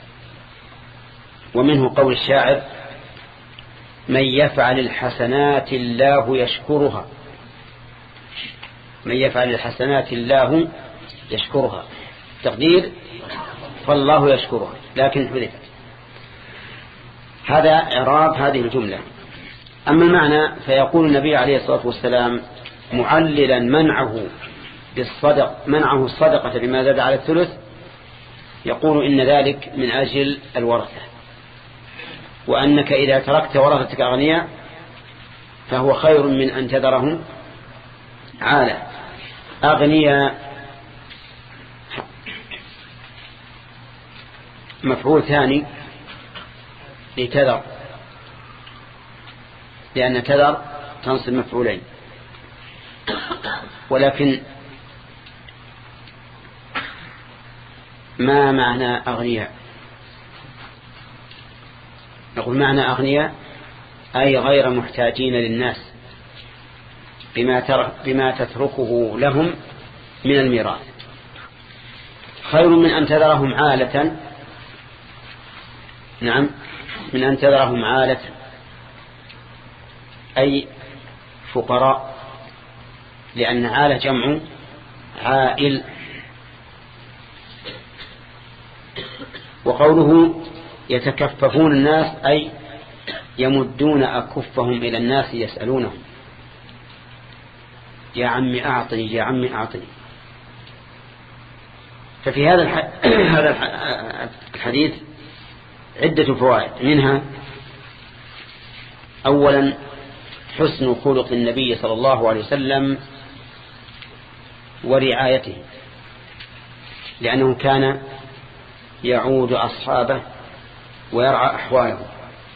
ومنه قول الشاعر من يفعل الحسنات الله يشكرها، من يفعل الحسنات الله يشكرها، تقدير فالله يشكرها، لكن حذفت. هذا إعراب هذه الجملة. أما المعنى فيقول النبي عليه الصلاة والسلام معللا منعه بالصدق منعه الصدقة بما زاد على الثلث، يقول إن ذلك من أجل الورثة، وأنك إذا تركت ورثتك أغنياء فهو خير من أن تذرهم عالة. أغنياء مفعول ثاني لتذر، لأن تذر تنصب مفعولين، ولكن ما معنى أغنياء؟ نقول معنى أغنياء أي غير محتاجين للناس بما, تر... بما تتركه لهم من الميراث. خير من أن تذرهم عالة، نعم من أن تذرهم عالة أي فقراء، لأن عالة جمع عائل. وقوله يتكففون الناس أي يمدون أكفهم إلى الناس يسألونهم يا عمي أعطني يا عمي أعطني. ففي هذا هذا الحديث عدة فوائد، منها أولا حسن خلق النبي صلى الله عليه وسلم ورعايته، لأنه كان يعود أصحابه ويرعى أحوالهم.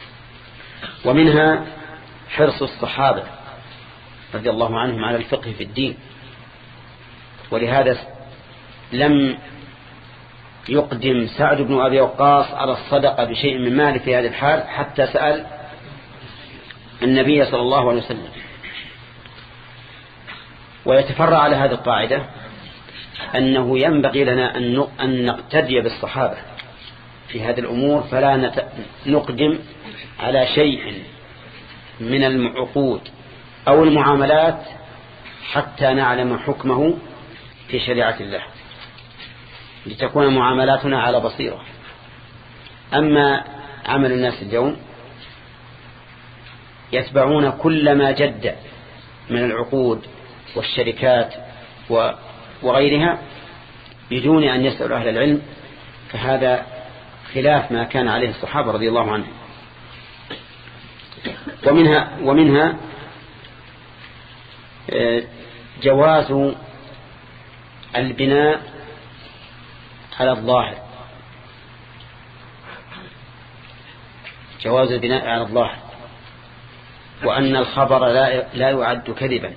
ومنها حرص الصحابة رضي الله عنهم على الفقه في الدين، ولهذا لم يقدم سعد بن أبي وقاص على الصدقة بشيء من ماله في هذه الحال حتى سأل النبي صلى الله عليه وسلم. ويتفرع على هذه القاعدة أنه ينبغي لنا أن نقتدي بالصحابة في هذه الأمور، فلا نقدم على شيء من العقود أو المعاملات حتى نعلم حكمه في شريعة الله، لتكون معاملاتنا على بصيرة. أما عمل الناس اليوم يتبعون كل ما جد من العقود والشركات وغيرها بدون أن يسألوا أهل العلم، فهذا خلاف ما كان عليه الصحابة رضي الله عنهم. ومنها, ومنها جواز البناء على الظاهر، جواز البناء على الظاهر، وأن الخبر لا لا يعد كذبا.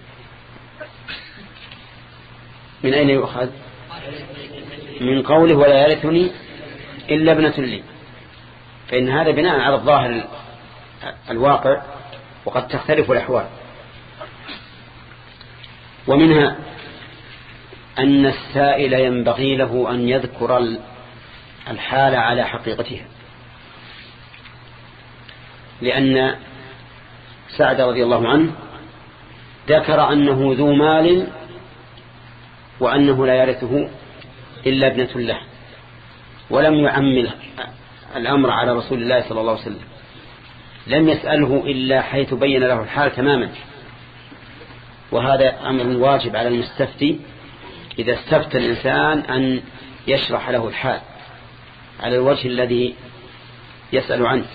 من أين يؤخذ؟ من قوله ولا يرثني إلا ابنة لي، فإن هذا بناء على الظاهر الواقع، وقد تختلف الأحوال. ومنها أن السائل ينبغي له أن يذكر الحال على حقيقتها، لأن سعد رضي الله عنه ذكر أنه ذو مال وأنه لا يرثه إلا ابنة له، ولم يعمل الأمر على رسول الله صلى الله عليه وسلم، لم يسأله إلا حيث بين له الحال تماما. وهذا أمر واجب على المستفتي إذا استفتى الإنسان أن يشرح له الحال على الوجه الذي يسأل عنه،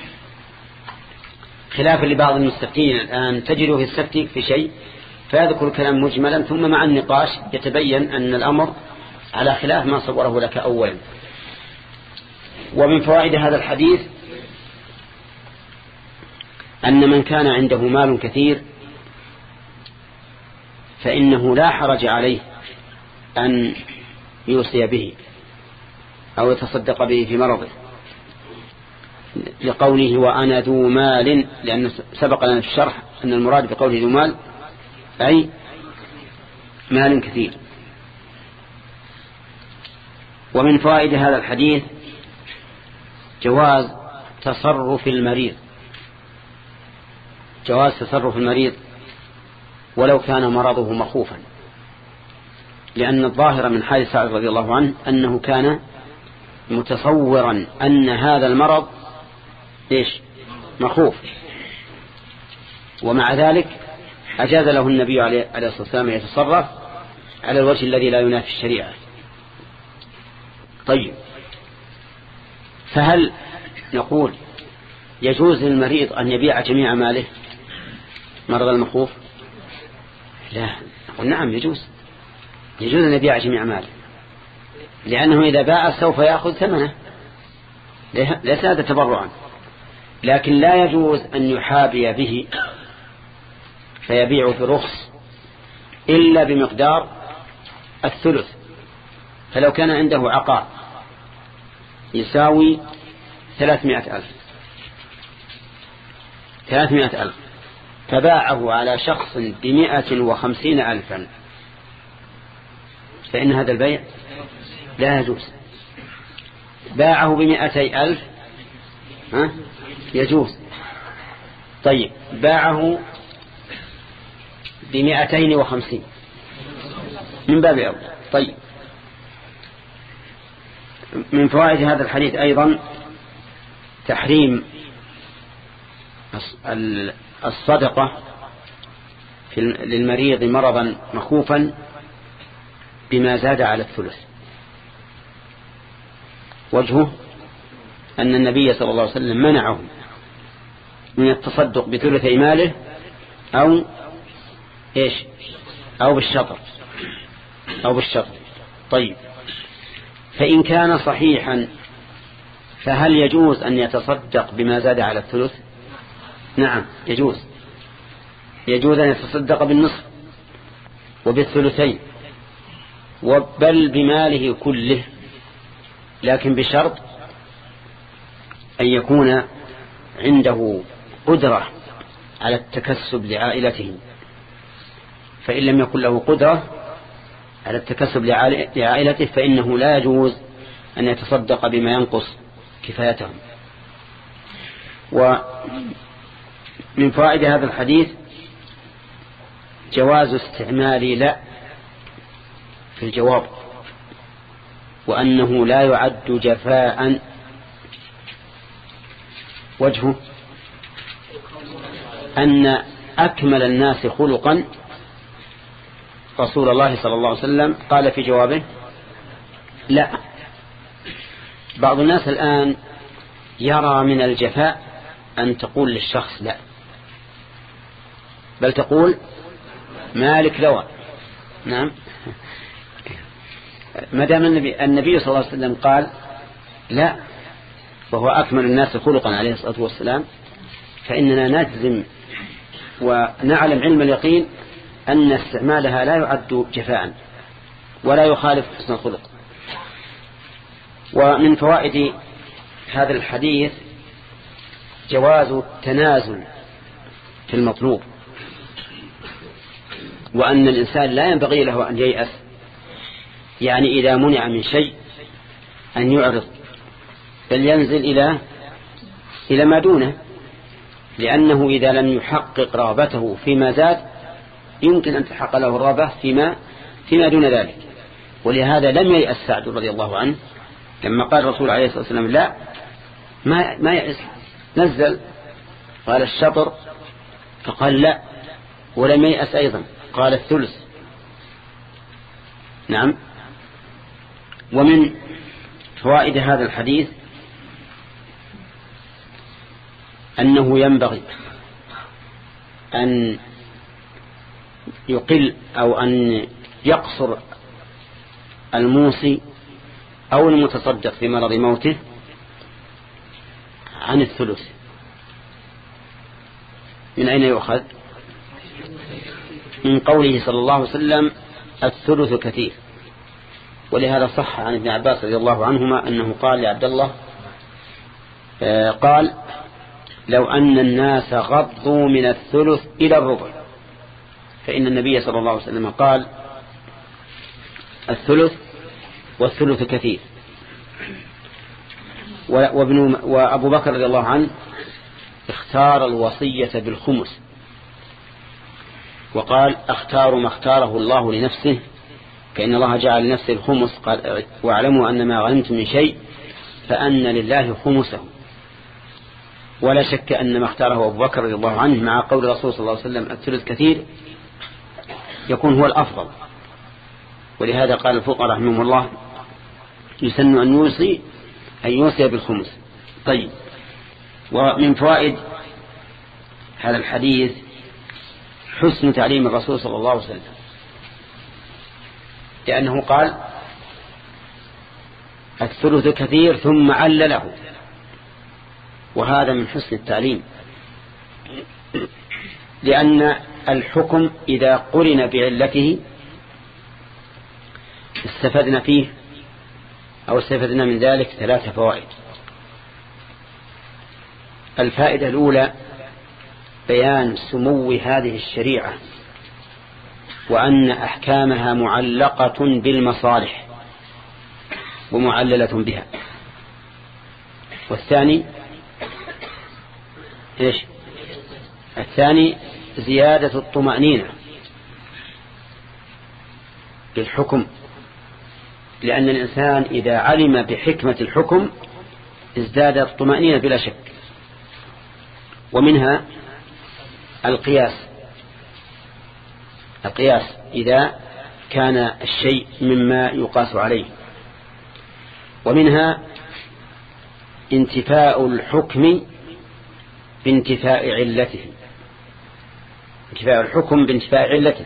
خلافا لبعض المستفتين الآن تجده يستفتي في شيء فيذكر الكلام مجملا، ثم مع النقاش يتبين أن الأمر على خلاف ما صوره لك أولا. ومن فوائد هذا الحديث أن من كان عنده مال كثير فإنه لا حرج عليه أن يوصي به أو يتصدق به في مرضه، لقوله وأنا ذو مال، لأن سبق لنا في الشرح أن المراد بقوله ذو مال أي مال كثير. ومن فوائد هذا الحديث جواز تصرف المريض، جواز تصرف المريض ولو كان مرضه مخوفا، لأن الظاهر من حال سعد رضي الله عنه أنه كان متصورا أن هذا المرض إيش مخوف، ومع ذلك أجاز له النبي عليه الصلاة والسلام يتصرف على الوجه الذي لا ينافي الشريعة. طيب، فهل نقول يجوز للمريض أن يبيع جميع ماله مرض المخوف؟ لا، نقول نعم يجوز، يجوز أن يبيع جميع ماله، لأنه إذا باع سوف يأخذ ثمنه، ليس هذا تبرعا. لكن لا يجوز أن يحابي به فيبيع برخص إلا بمقدار الثلث. فلو كان عنده عقار يساوي ثلاثمائة ألف ثلاثمائة ألف فباعه على شخص بمائة وخمسين ألفا، فإن هذا البيع لا يجوز. باعه بمائتي ألف ها يجوز. طيب باعه بمئتين وخمسين من باب أولى. طيب من فوائد هذا الحديث أيضا تحريم الصدقة للمريض مرضا مخوفا بما زاد على الثلث. وجهه أن النبي صلى الله عليه وسلم منعه من التصدق بثلث ماله أو إيش أو بالشطر أو بالشطر. طيب فإن كان صحيحا فهل يجوز أن يتصدق بما زاد على الثلث؟ نعم يجوز. يجوز أن يتصدق بالنصف وبالثلثين بل بماله كله، لكن بشرط أن يكون عنده قدرة على التكسب لعائلته. فإن لم يكن له قدرة على التكسب لعائلته فإنه لا يجوز أن يتصدق بما ينقص كفايتهم. ومن فوائد هذا الحديث جواز استعمال لا في الجواب، وأنه لا يعد جفاء. وجهه أن أكمل الناس خلقا رسول الله صلى الله عليه وسلم قال في جوابه لا. بعض الناس الآن يرى من الجفاء أن تقول للشخص لا، بل تقول مالك لوى. نعم ما دام النبي, النبي صلى الله عليه وسلم قال لا وهو أكمل الناس خلقا عليه الصلاة والسلام، فإننا نجزم ونعلم علم اليقين أن استعمالها لا يعد جفاء ولا يخالف حسن الخلق. ومن فوائد هذا الحديث جواز التنازل في المطلوب، وأن الإنسان لا ينبغي له أن ييأس، يعني إذا منع من شيء أن يعرض بل ينزل إلى إلى ما دونه، لأنه إذا لم يحقق رغبته فيما زاد يمكن أن تحقق له الرغبة فيما فيما دون ذلك. ولهذا لم ييأس سعد رضي الله عنه لما قال الرسول عليه الصلاة والسلام لا ما ما يأس، نزل قال الشطر فقال لا، ولم ييأس أيضا قال الثلث. نعم. ومن فوائد هذا الحديث أنه ينبغي أن يقل أو أن يقصر الموصي أو المتصدق في مرض موته عن الثلث. من أين يؤخذ؟ من قوله صلى الله عليه وسلم الثلث كثير. ولهذا صح عن ابن عباس رضي الله عنهما أنه قال لعبد الله آه قال لو أن الناس غضوا من الثلث إلى الربع، فإن النبي صلى الله عليه وسلم قال الثلث والثلث كثير. وابن وأبو بكر رضي الله عنه اختار الوصية بالخمس وقال اختار ما اختاره الله لنفسه، فإن الله جعل لنفسه الخمس. قال واعلموا أن ما غنمتم من شيء فأن لله خمسه. ولا شك أن ما اختاره أبو بكر رضي الله عنه مع قول الرسول صلى الله عليه وسلم الثلث كثير يكون هو الأفضل. ولهذا قال الفقهاء رحمهم الله يسن أن يوصي أن يوصي بالخمس. طيب ومن فوائد هذا الحديث حسن تعليم الرسول صلى الله عليه وسلم، لأنه قال الثلث كثير ثم علله، وهذا من حسن التعليم، لأن الحكم إذا قرن بعلته استفدنا فيه أو استفدنا من ذلك ثلاثة فوائد. الفائدة الأولى بيان سمو هذه الشريعة وأن أحكامها معلقة بالمصالح ومعللة بها. والثاني إيش الثاني زيادة الطمأنينة بالحكم، لأن الإنسان إذا علم بحكمة الحكم ازداد الطمأنينة بلا شك. ومنها القياس، القياس إذا كان الشيء مما يقاس عليه. ومنها انتفاء الحكم بانتفاء علته، انتفاء الحكم بانتفاء علته،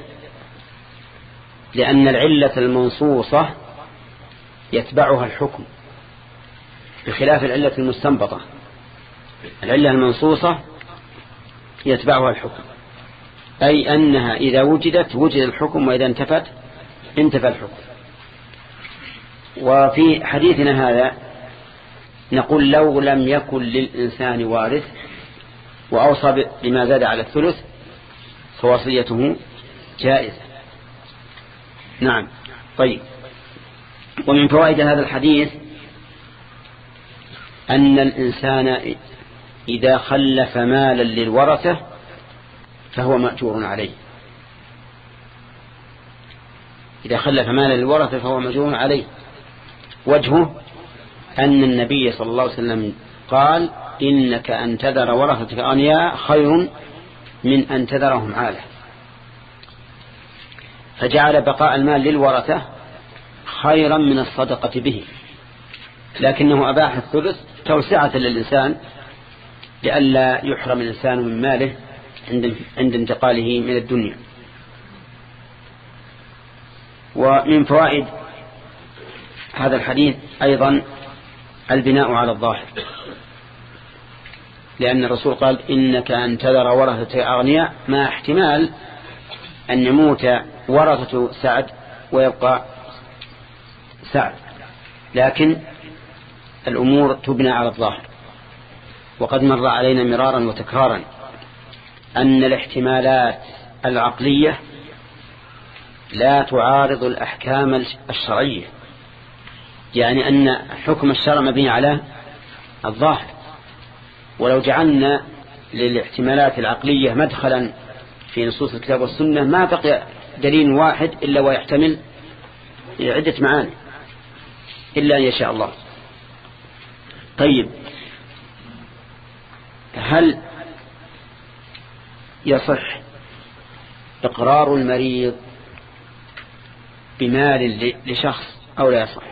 لأن العلة المنصوصة يتبعها الحكم بخلاف العلة المستنبطة. العلة المنصوصة يتبعها الحكم، أي أنها إذا وجدت وجد الحكم، وإذا انتفت انتفى الحكم. وفي حديثنا هذا نقول لو لم يكن للإنسان وارث وأوصى بما زاد على الثلث فوصيته جائزة. نعم. طيب، ومن فوائد هذا الحديث أن الإنسان إذا خلف مالا للورثة فهو مأجور عليه. إذا خلف مالا للورثة فهو مأجور عليه. وجهه أن النبي صلى الله عليه وسلم قال إنك أن تذر ورثتك أغنياء خير من أن تذرهم عالة، فجعل بقاء المال للورثة خيرا من الصدقة به، لكنه أباح الثلث توسعة للإنسان لئلا يحرم الإنسان من ماله عند انتقاله من الدنيا. ومن فوائد هذا الحديث أيضا البناء على الظاهر، لأن الرسول قال إنك أن تذر ورثة أغنياء، مع احتمال أن يموت ورثة سعد ويبقى سعد، لكن الأمور تبنى على الظاهر. وقد مر علينا مرارا وتكرارا أن الاحتمالات العقلية لا تعارض الأحكام الشرعية، يعني أن حكم الشرع مبني على الظاهر. ولو جعلنا للاحتمالات العقلية مدخلا في نصوص الكتاب والسنة ما بقي دليل واحد إلا ويحتمل عدة معاني إلا أن يشاء الله. طيب، هل يصح إقرار المريض بمال لشخص أو لا يصح؟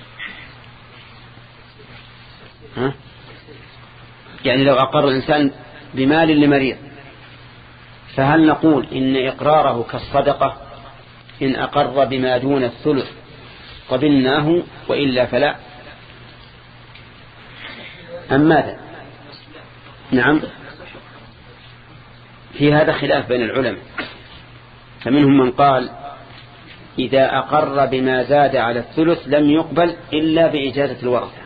ها؟ يعني لو أقر الإنسان بمال لمريض فهل نقول إن إقراره كالصدقة إن أقر بما دون الثلث قبلناه وإلا فلا، أم ماذا؟ نعم، في هذا خلاف بين العلماء، فمنهم من قال إذا أقر بما زاد على الثلث لم يقبل إلا بإجازة الورثة،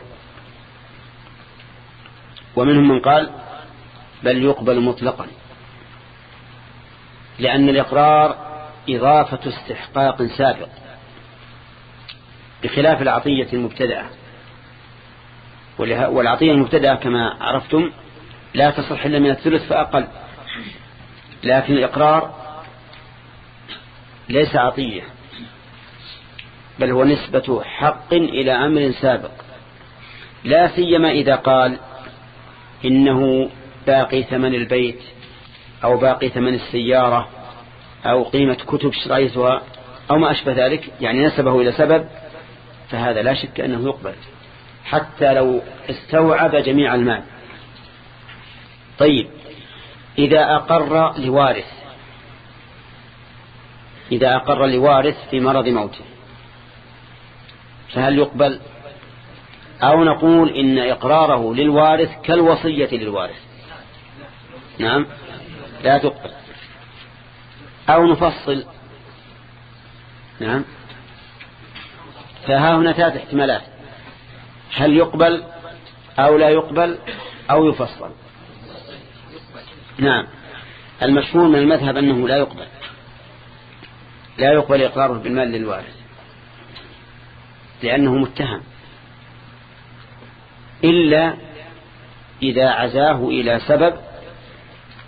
ومنهم من قال بل يقبل مطلقا، لأن الإقرار إضافة استحقاق سابق بخلاف العطية المبتدأة. والعطية المبتدأة كما عرفتم لا تصح إلا من الثلث فأقل، لكن الإقرار ليس عطية بل هو نسبة حق إلى أمر سابق، لا سيما إذا قال إنه باقي ثمن البيت أو باقي ثمن السيارة أو قيمة كتب شريتها أو ما أشبه ذلك، يعني نسبه إلى سبب، فهذا لا شك أنه يقبل حتى لو استوعب جميع المال. طيب، إذا أقر لوارث إذا أقر لوارث في مرض موته فهل يقبل، أو نقول إن إقراره للوارث كالوصية للوارث؟ نعم، لا تقبل. أو نفصل؟ نعم، فها هنا ثلاث احتمالات، هل يقبل أو لا يقبل أو يفصل. نعم، المشهور من المذهب أنه لا يقبل لا يقبل إقراره بالمال للوارث لأنه متهم، إلا إذا عزاه إلى سبب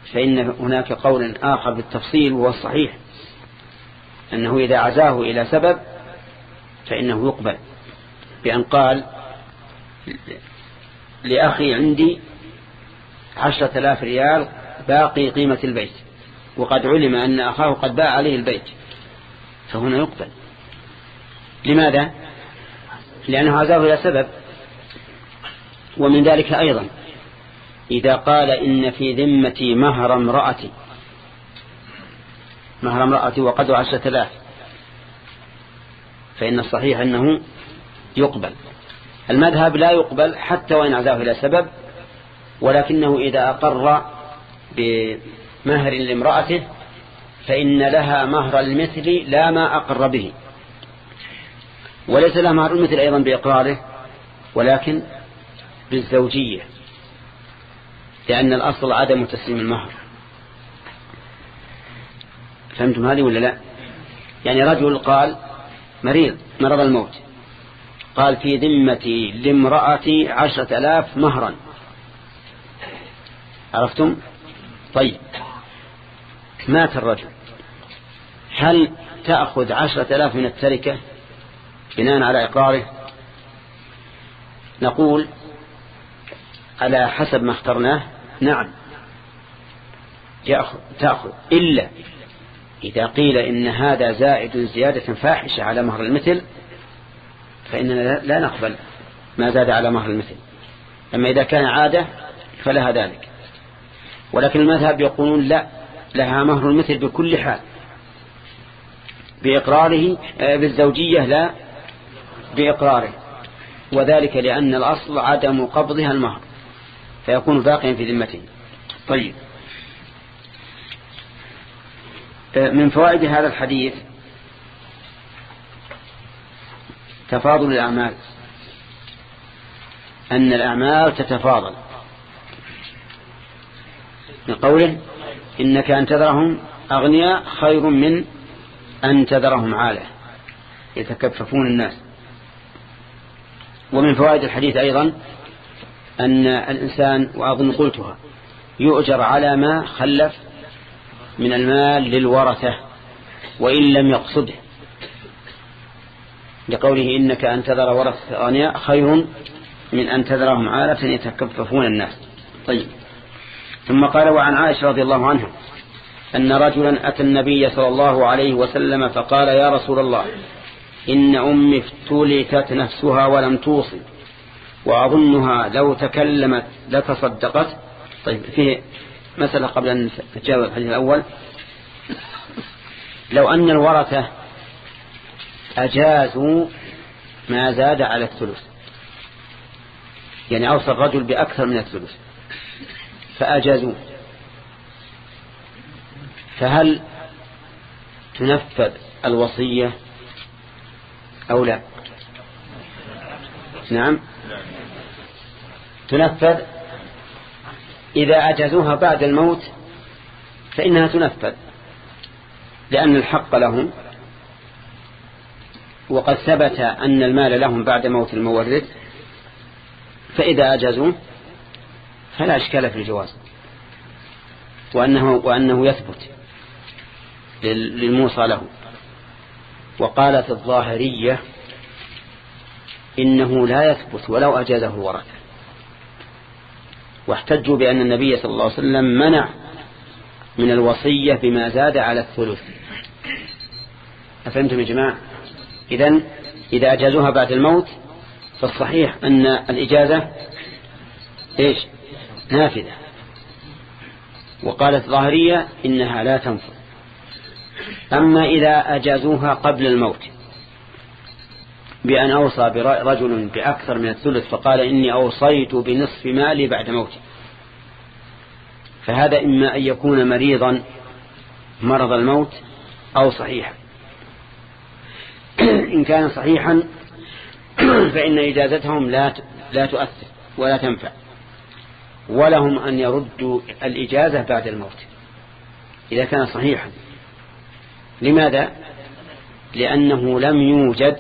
فإن هناك قول آخر بالتفصيل وهو الصحيح، أنه إذا عزاه إلى سبب فإنه يقبل، بأن قال لأخي عندي عشرة آلاف ريال باقي قيمة البيت، وقد علم أن أخاه قد باع عليه البيت، فهنا يقبل. لماذا؟ لأنه عزاه إلى سبب. ومن ذلك أيضا إذا قال إن في ذمتي مهر امرأتي مهر امرأتي وقدر عشرة آلاف، فإن الصحيح أنه يقبل. المذهب لا يقبل حتى وإن عزاه إلى سبب، ولكنه إذا أقر بمهر لامرأته فإن لها مهر المثل لا ما أقر به، وليس لها مهر المثل أيضا بإقراره، ولكن بالزوجية، لأن الأصل عدم تسليم المهر. فهمتم هذه ولا لا؟ يعني رجل قال مريض مرض الموت، قال في ذمتي لامرأتي عشرة آلاف مهرا، عرفتم؟ طيب مات الرجل، هل تأخذ عشرة آلاف من التركة بناء على إقراره؟ نقول على حسب ما اخترناه نعم تأخذ، إلا إذا قيل إن هذا زائد زيادة فاحشة على مهر المثل فإننا لا نقبل ما زاد على مهر المثل. أما إذا كان عادة فلها ذلك. ولكن المذهب يقولون لا، لها مهر المثل بكل حال بإقراره بالزوجية لا بإقراره، وذلك لأن الأصل عدم قبضها المهر فيكون باقيا في ذمته. طيب من فوائد هذا الحديث تفاضل الأعمال، أن الأعمال تتفاضل، من قوله إنك أن تذرهم أغنياء خير من أن تذرهم عالة يتكففون الناس. ومن فوائد الحديث أيضا أن الإنسان، وأظن قلتها، يؤجر على ما خلف من المال للورثة وإن لم يقصده، لقوله إنك أن تذر ورثة أغنياء خير من أن تذرهم عالة يتكففون الناس. طيب ثم قال وعن عائشة رضي الله عنها أن رجلا أتى النبي صلى الله عليه وسلم فقال يا رسول الله إن أمي افتلتت نفسها ولم توصي وأظنها لو تكلمت لتصدقت. طيب فيه مسألة قبل أن نتجاوز الحديث الأول. لو أن الورثة أجازوا ما زاد على الثلث، يعني أوصى الرجل بأكثر من الثلث فأجازوا، فهل تنفذ الوصية أو لا؟ نعم تنفذ. إذا أجازوها بعد الموت فإنها تنفذ، لأن الحق لهم، وقد ثبت أن المال لهم بعد موت المورث، فإذا أجازوه فلا إشكال في الجواز، وأنه, وأنه يثبت للموصى له. وقالت الظاهرية إنه لا يثبت ولو أجازه الورثة، واحتجوا بأن النبي صلى الله عليه وسلم منع من الوصية بما زاد على الثلث. أفهمتم يا جماعة؟ إذن إذا أجازوها بعد الموت فالصحيح أن الإجازة إيش؟ نافذة. وقالت الظاهرية إنها لا تنفذ. أما إذا أجازوها قبل الموت بأن أوصى رجل بأكثر من الثلث فقال إني أوصيت بنصف مالي بعد موتي، فهذا إما أن يكون مريضا مرض الموت أو صحيحا. إن كان صحيحا فإن إجازتهم لا لا تؤثر ولا تنفع، ولهم أن يردوا الإجازة بعد الموت إذا كان صحيحا. لماذا؟ لأنه لم يوجد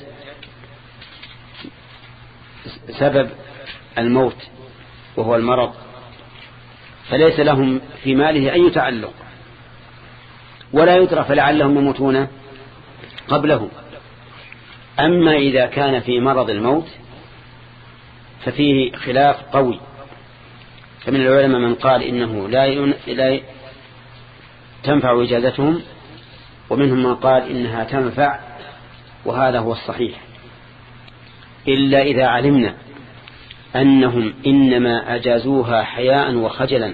سبب الموت وهو المرض، فليس لهم في ماله أي تعلق ولا يدرى فلعلهم يموتون قبله. أما إذا كان في مرض الموت ففيه خلاف قوي، فمن العلماء من قال إنه لا, لا تنفع إجازتهم، ومنهم من قال إنها تنفع، وهذا هو الصحيح، إلا إذا علمنا أنهم إنما أجازوها حياء وخجلا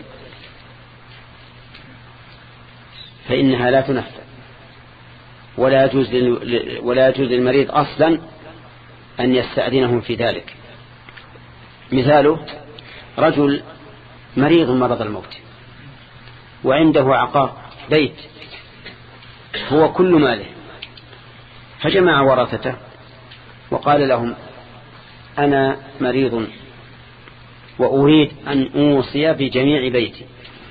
فإنها لا تنفع، ولا يجوز ولا يجوز للمريض أصلا أن يستأذنهم في ذلك. مثاله رجل مريض مرض الموت وعنده عقار بيت هو كل ماله، فجمع ورثته وقال لهم أنا مريض وأريد أن أوصي بجميع بيتي،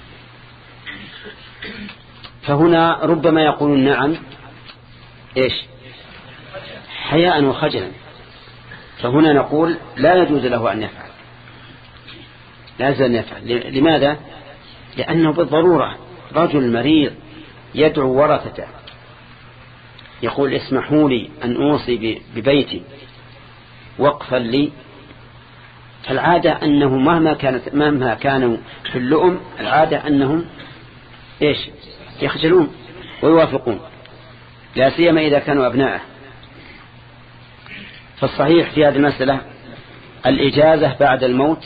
فهنا ربما يقولون نعم إيش حياء وخجلا، فهنا نقول لا يجوز له أن يفعل، لا يجوز أن يفعل. لماذا؟ لأنه بالضرورة رجل مريض يدعو ورثته يقول اسمحوا لي أن أوصي ببيتي وقفا لي، فالعادة أنه مهما كانت مهما كانوا في اللؤم العادة أنهم إيش يخجلون ويوافقون، لا سيما إذا كانوا أبناءه. فالصحيح في هذه المسألة الإجازة بعد الموت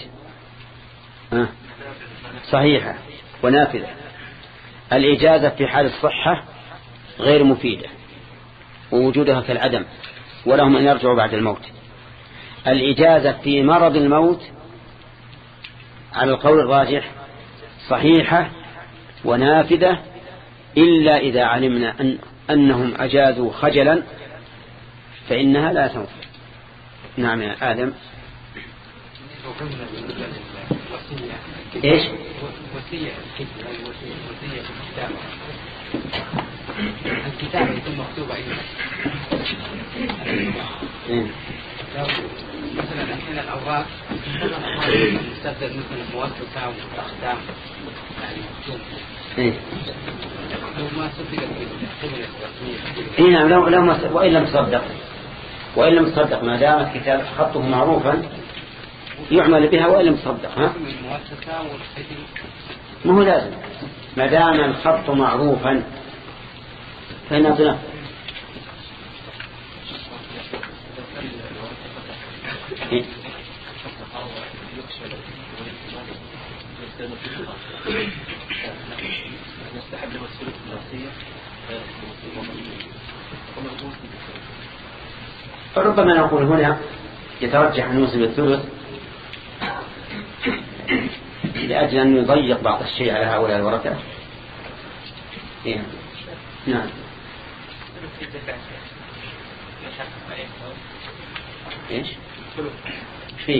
صحيحة ونافذة. الإجازة في حال الصحة غير مفيدة ووجودها كالعدم، ولهم أن يرجعوا بعد الموت. الإجازة في مرض الموت على القول الراجح صحيحة ونافذة، إلا إذا علمنا أن أنهم أجازوا خجلا فإنها لا تنفع. نعم يا آدم. إيش وصية وصية الكتابة الكتابة يكون مكتوبة أيضا مثلا الحين الأوراق تستبدل مثل الموثقة والأختام يعني مكتوب لو ما صدقت إيه نعم لو لو ما وإن لم تصدق وإن لم تصدق ما دامت كتاب خطه معروفا يعمل بها وإن لم تصدق. ها ما هو لازم ما دام الخط معروفا فإنها تنفذ. إيه؟ ربما نقول هنا يترجح أن يوصل بالثلث لأجل أن يضيق بعض الشيء على هؤلاء الورثة. إيه؟ نعم. إيش؟ فيه؟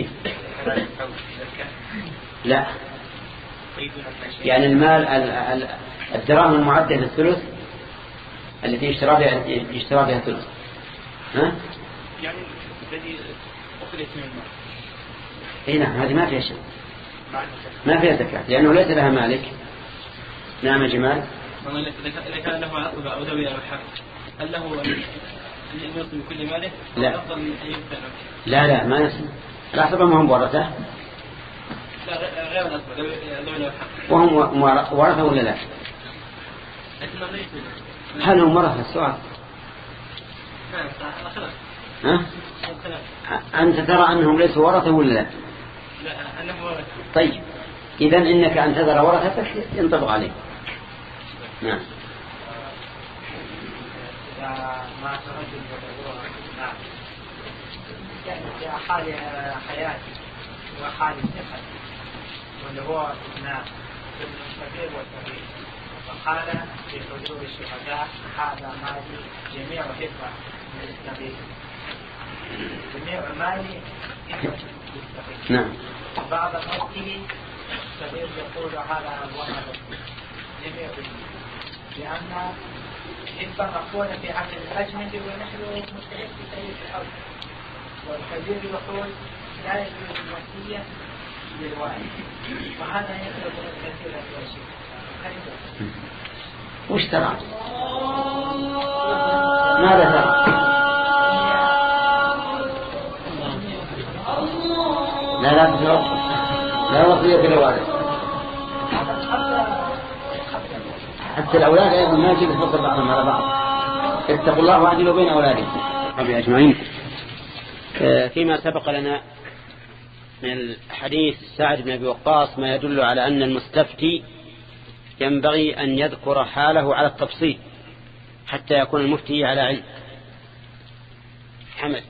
لا، يعني المال الدراهم المعدة للثلث التي يشترى بها يشترى بها ثلث. ها؟ يعني الذي أخذت من المال. إيه نعم هذه ما فيها شيء، ما فيها زكاة لأنه ليس لها مالك. نعم يا جمال. إذا كان له عقبة أو ذوي الحق هل له أن يوصل بكل ماله؟ لا. أفضل من أن يبتنى. لا لا ما نسمع. العصبة ما هم ورثة. لا غير العصبة ذوي الحق. وهم ورثة ولا لا؟ هل هم ورثة السؤال؟ ها؟ أنت ترى أنهم ليسوا ورثة ولا لا؟ لا أنهم ورثة. طيب إذن إنك أن تذر ورثتك ينطبق عليك. نعم. ما ترجم نعم يعني في حال حياتي وحال الصحة واللي هو ابناء الكبير والصغير، وقال في حضور الشهداء هذا مالي جميع حفظة من الصغير جميع مالي نعم. بعض موته الصغير يقول هذا الوحد جميع لأن إنسان أخونا في عهد الأجمد ونحن مستحق سيد الأرض، والكبير يقول لا يجوز الوصية للوالد وهذا يخلق كثيرا يا شيخ. وش ترى؟ ماذا ترى؟ لا لا تجرب لا وصية للوالد حتى الأولاد أيضا ما يجب يفضل بعضهم على بعض. اتقوا الله واعدلوا بين أولادكم ربي أجمعين. فيما سبق لنا من الحديث سعد بن أبي وقاص ما يدل على أن المستفتي ينبغي أن يذكر حاله على التفصيل حتى يكون المفتي على علم. حمد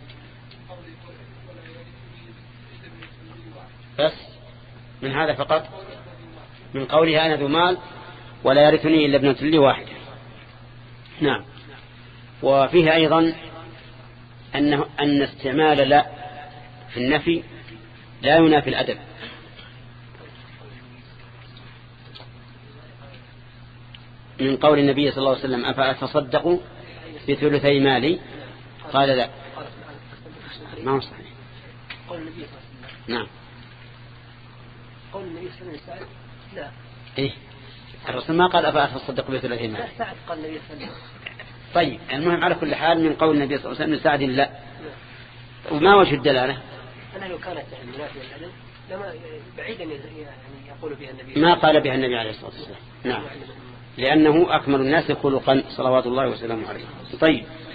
بس من هذا فقط من قولها أنا ذو مال ولا يرثني إلا ابنة لي واحدة. نعم. وفيه أيضا أنه أن استعمال لا في النفي لا ينافي الأدب. من قول النبي صلى الله عليه وسلم أفأتصدقوا بثلثي مالي قال لا ما هو صحيح. قول النبي صلى الله عليه وسلم نعم قول النبي صلى الله عليه وسلم لا إيه الرسول ما قال أفأتصدقوا بثلثي مالي. سعد قال النبي صلى الله عليه وسلم. طيب المهم على كل حال من قول النبي صلى الله عليه وسلم سعد لا. وما وجه الدلالة؟ أنا لو كانت منافية الأدب لما بعيدا يعني يقول بها النبي ما قال بها النبي عليه الصلاة والسلام. نعم لأنه أكمل الناس خلقا صلوات الله وسلامه عليه. طيب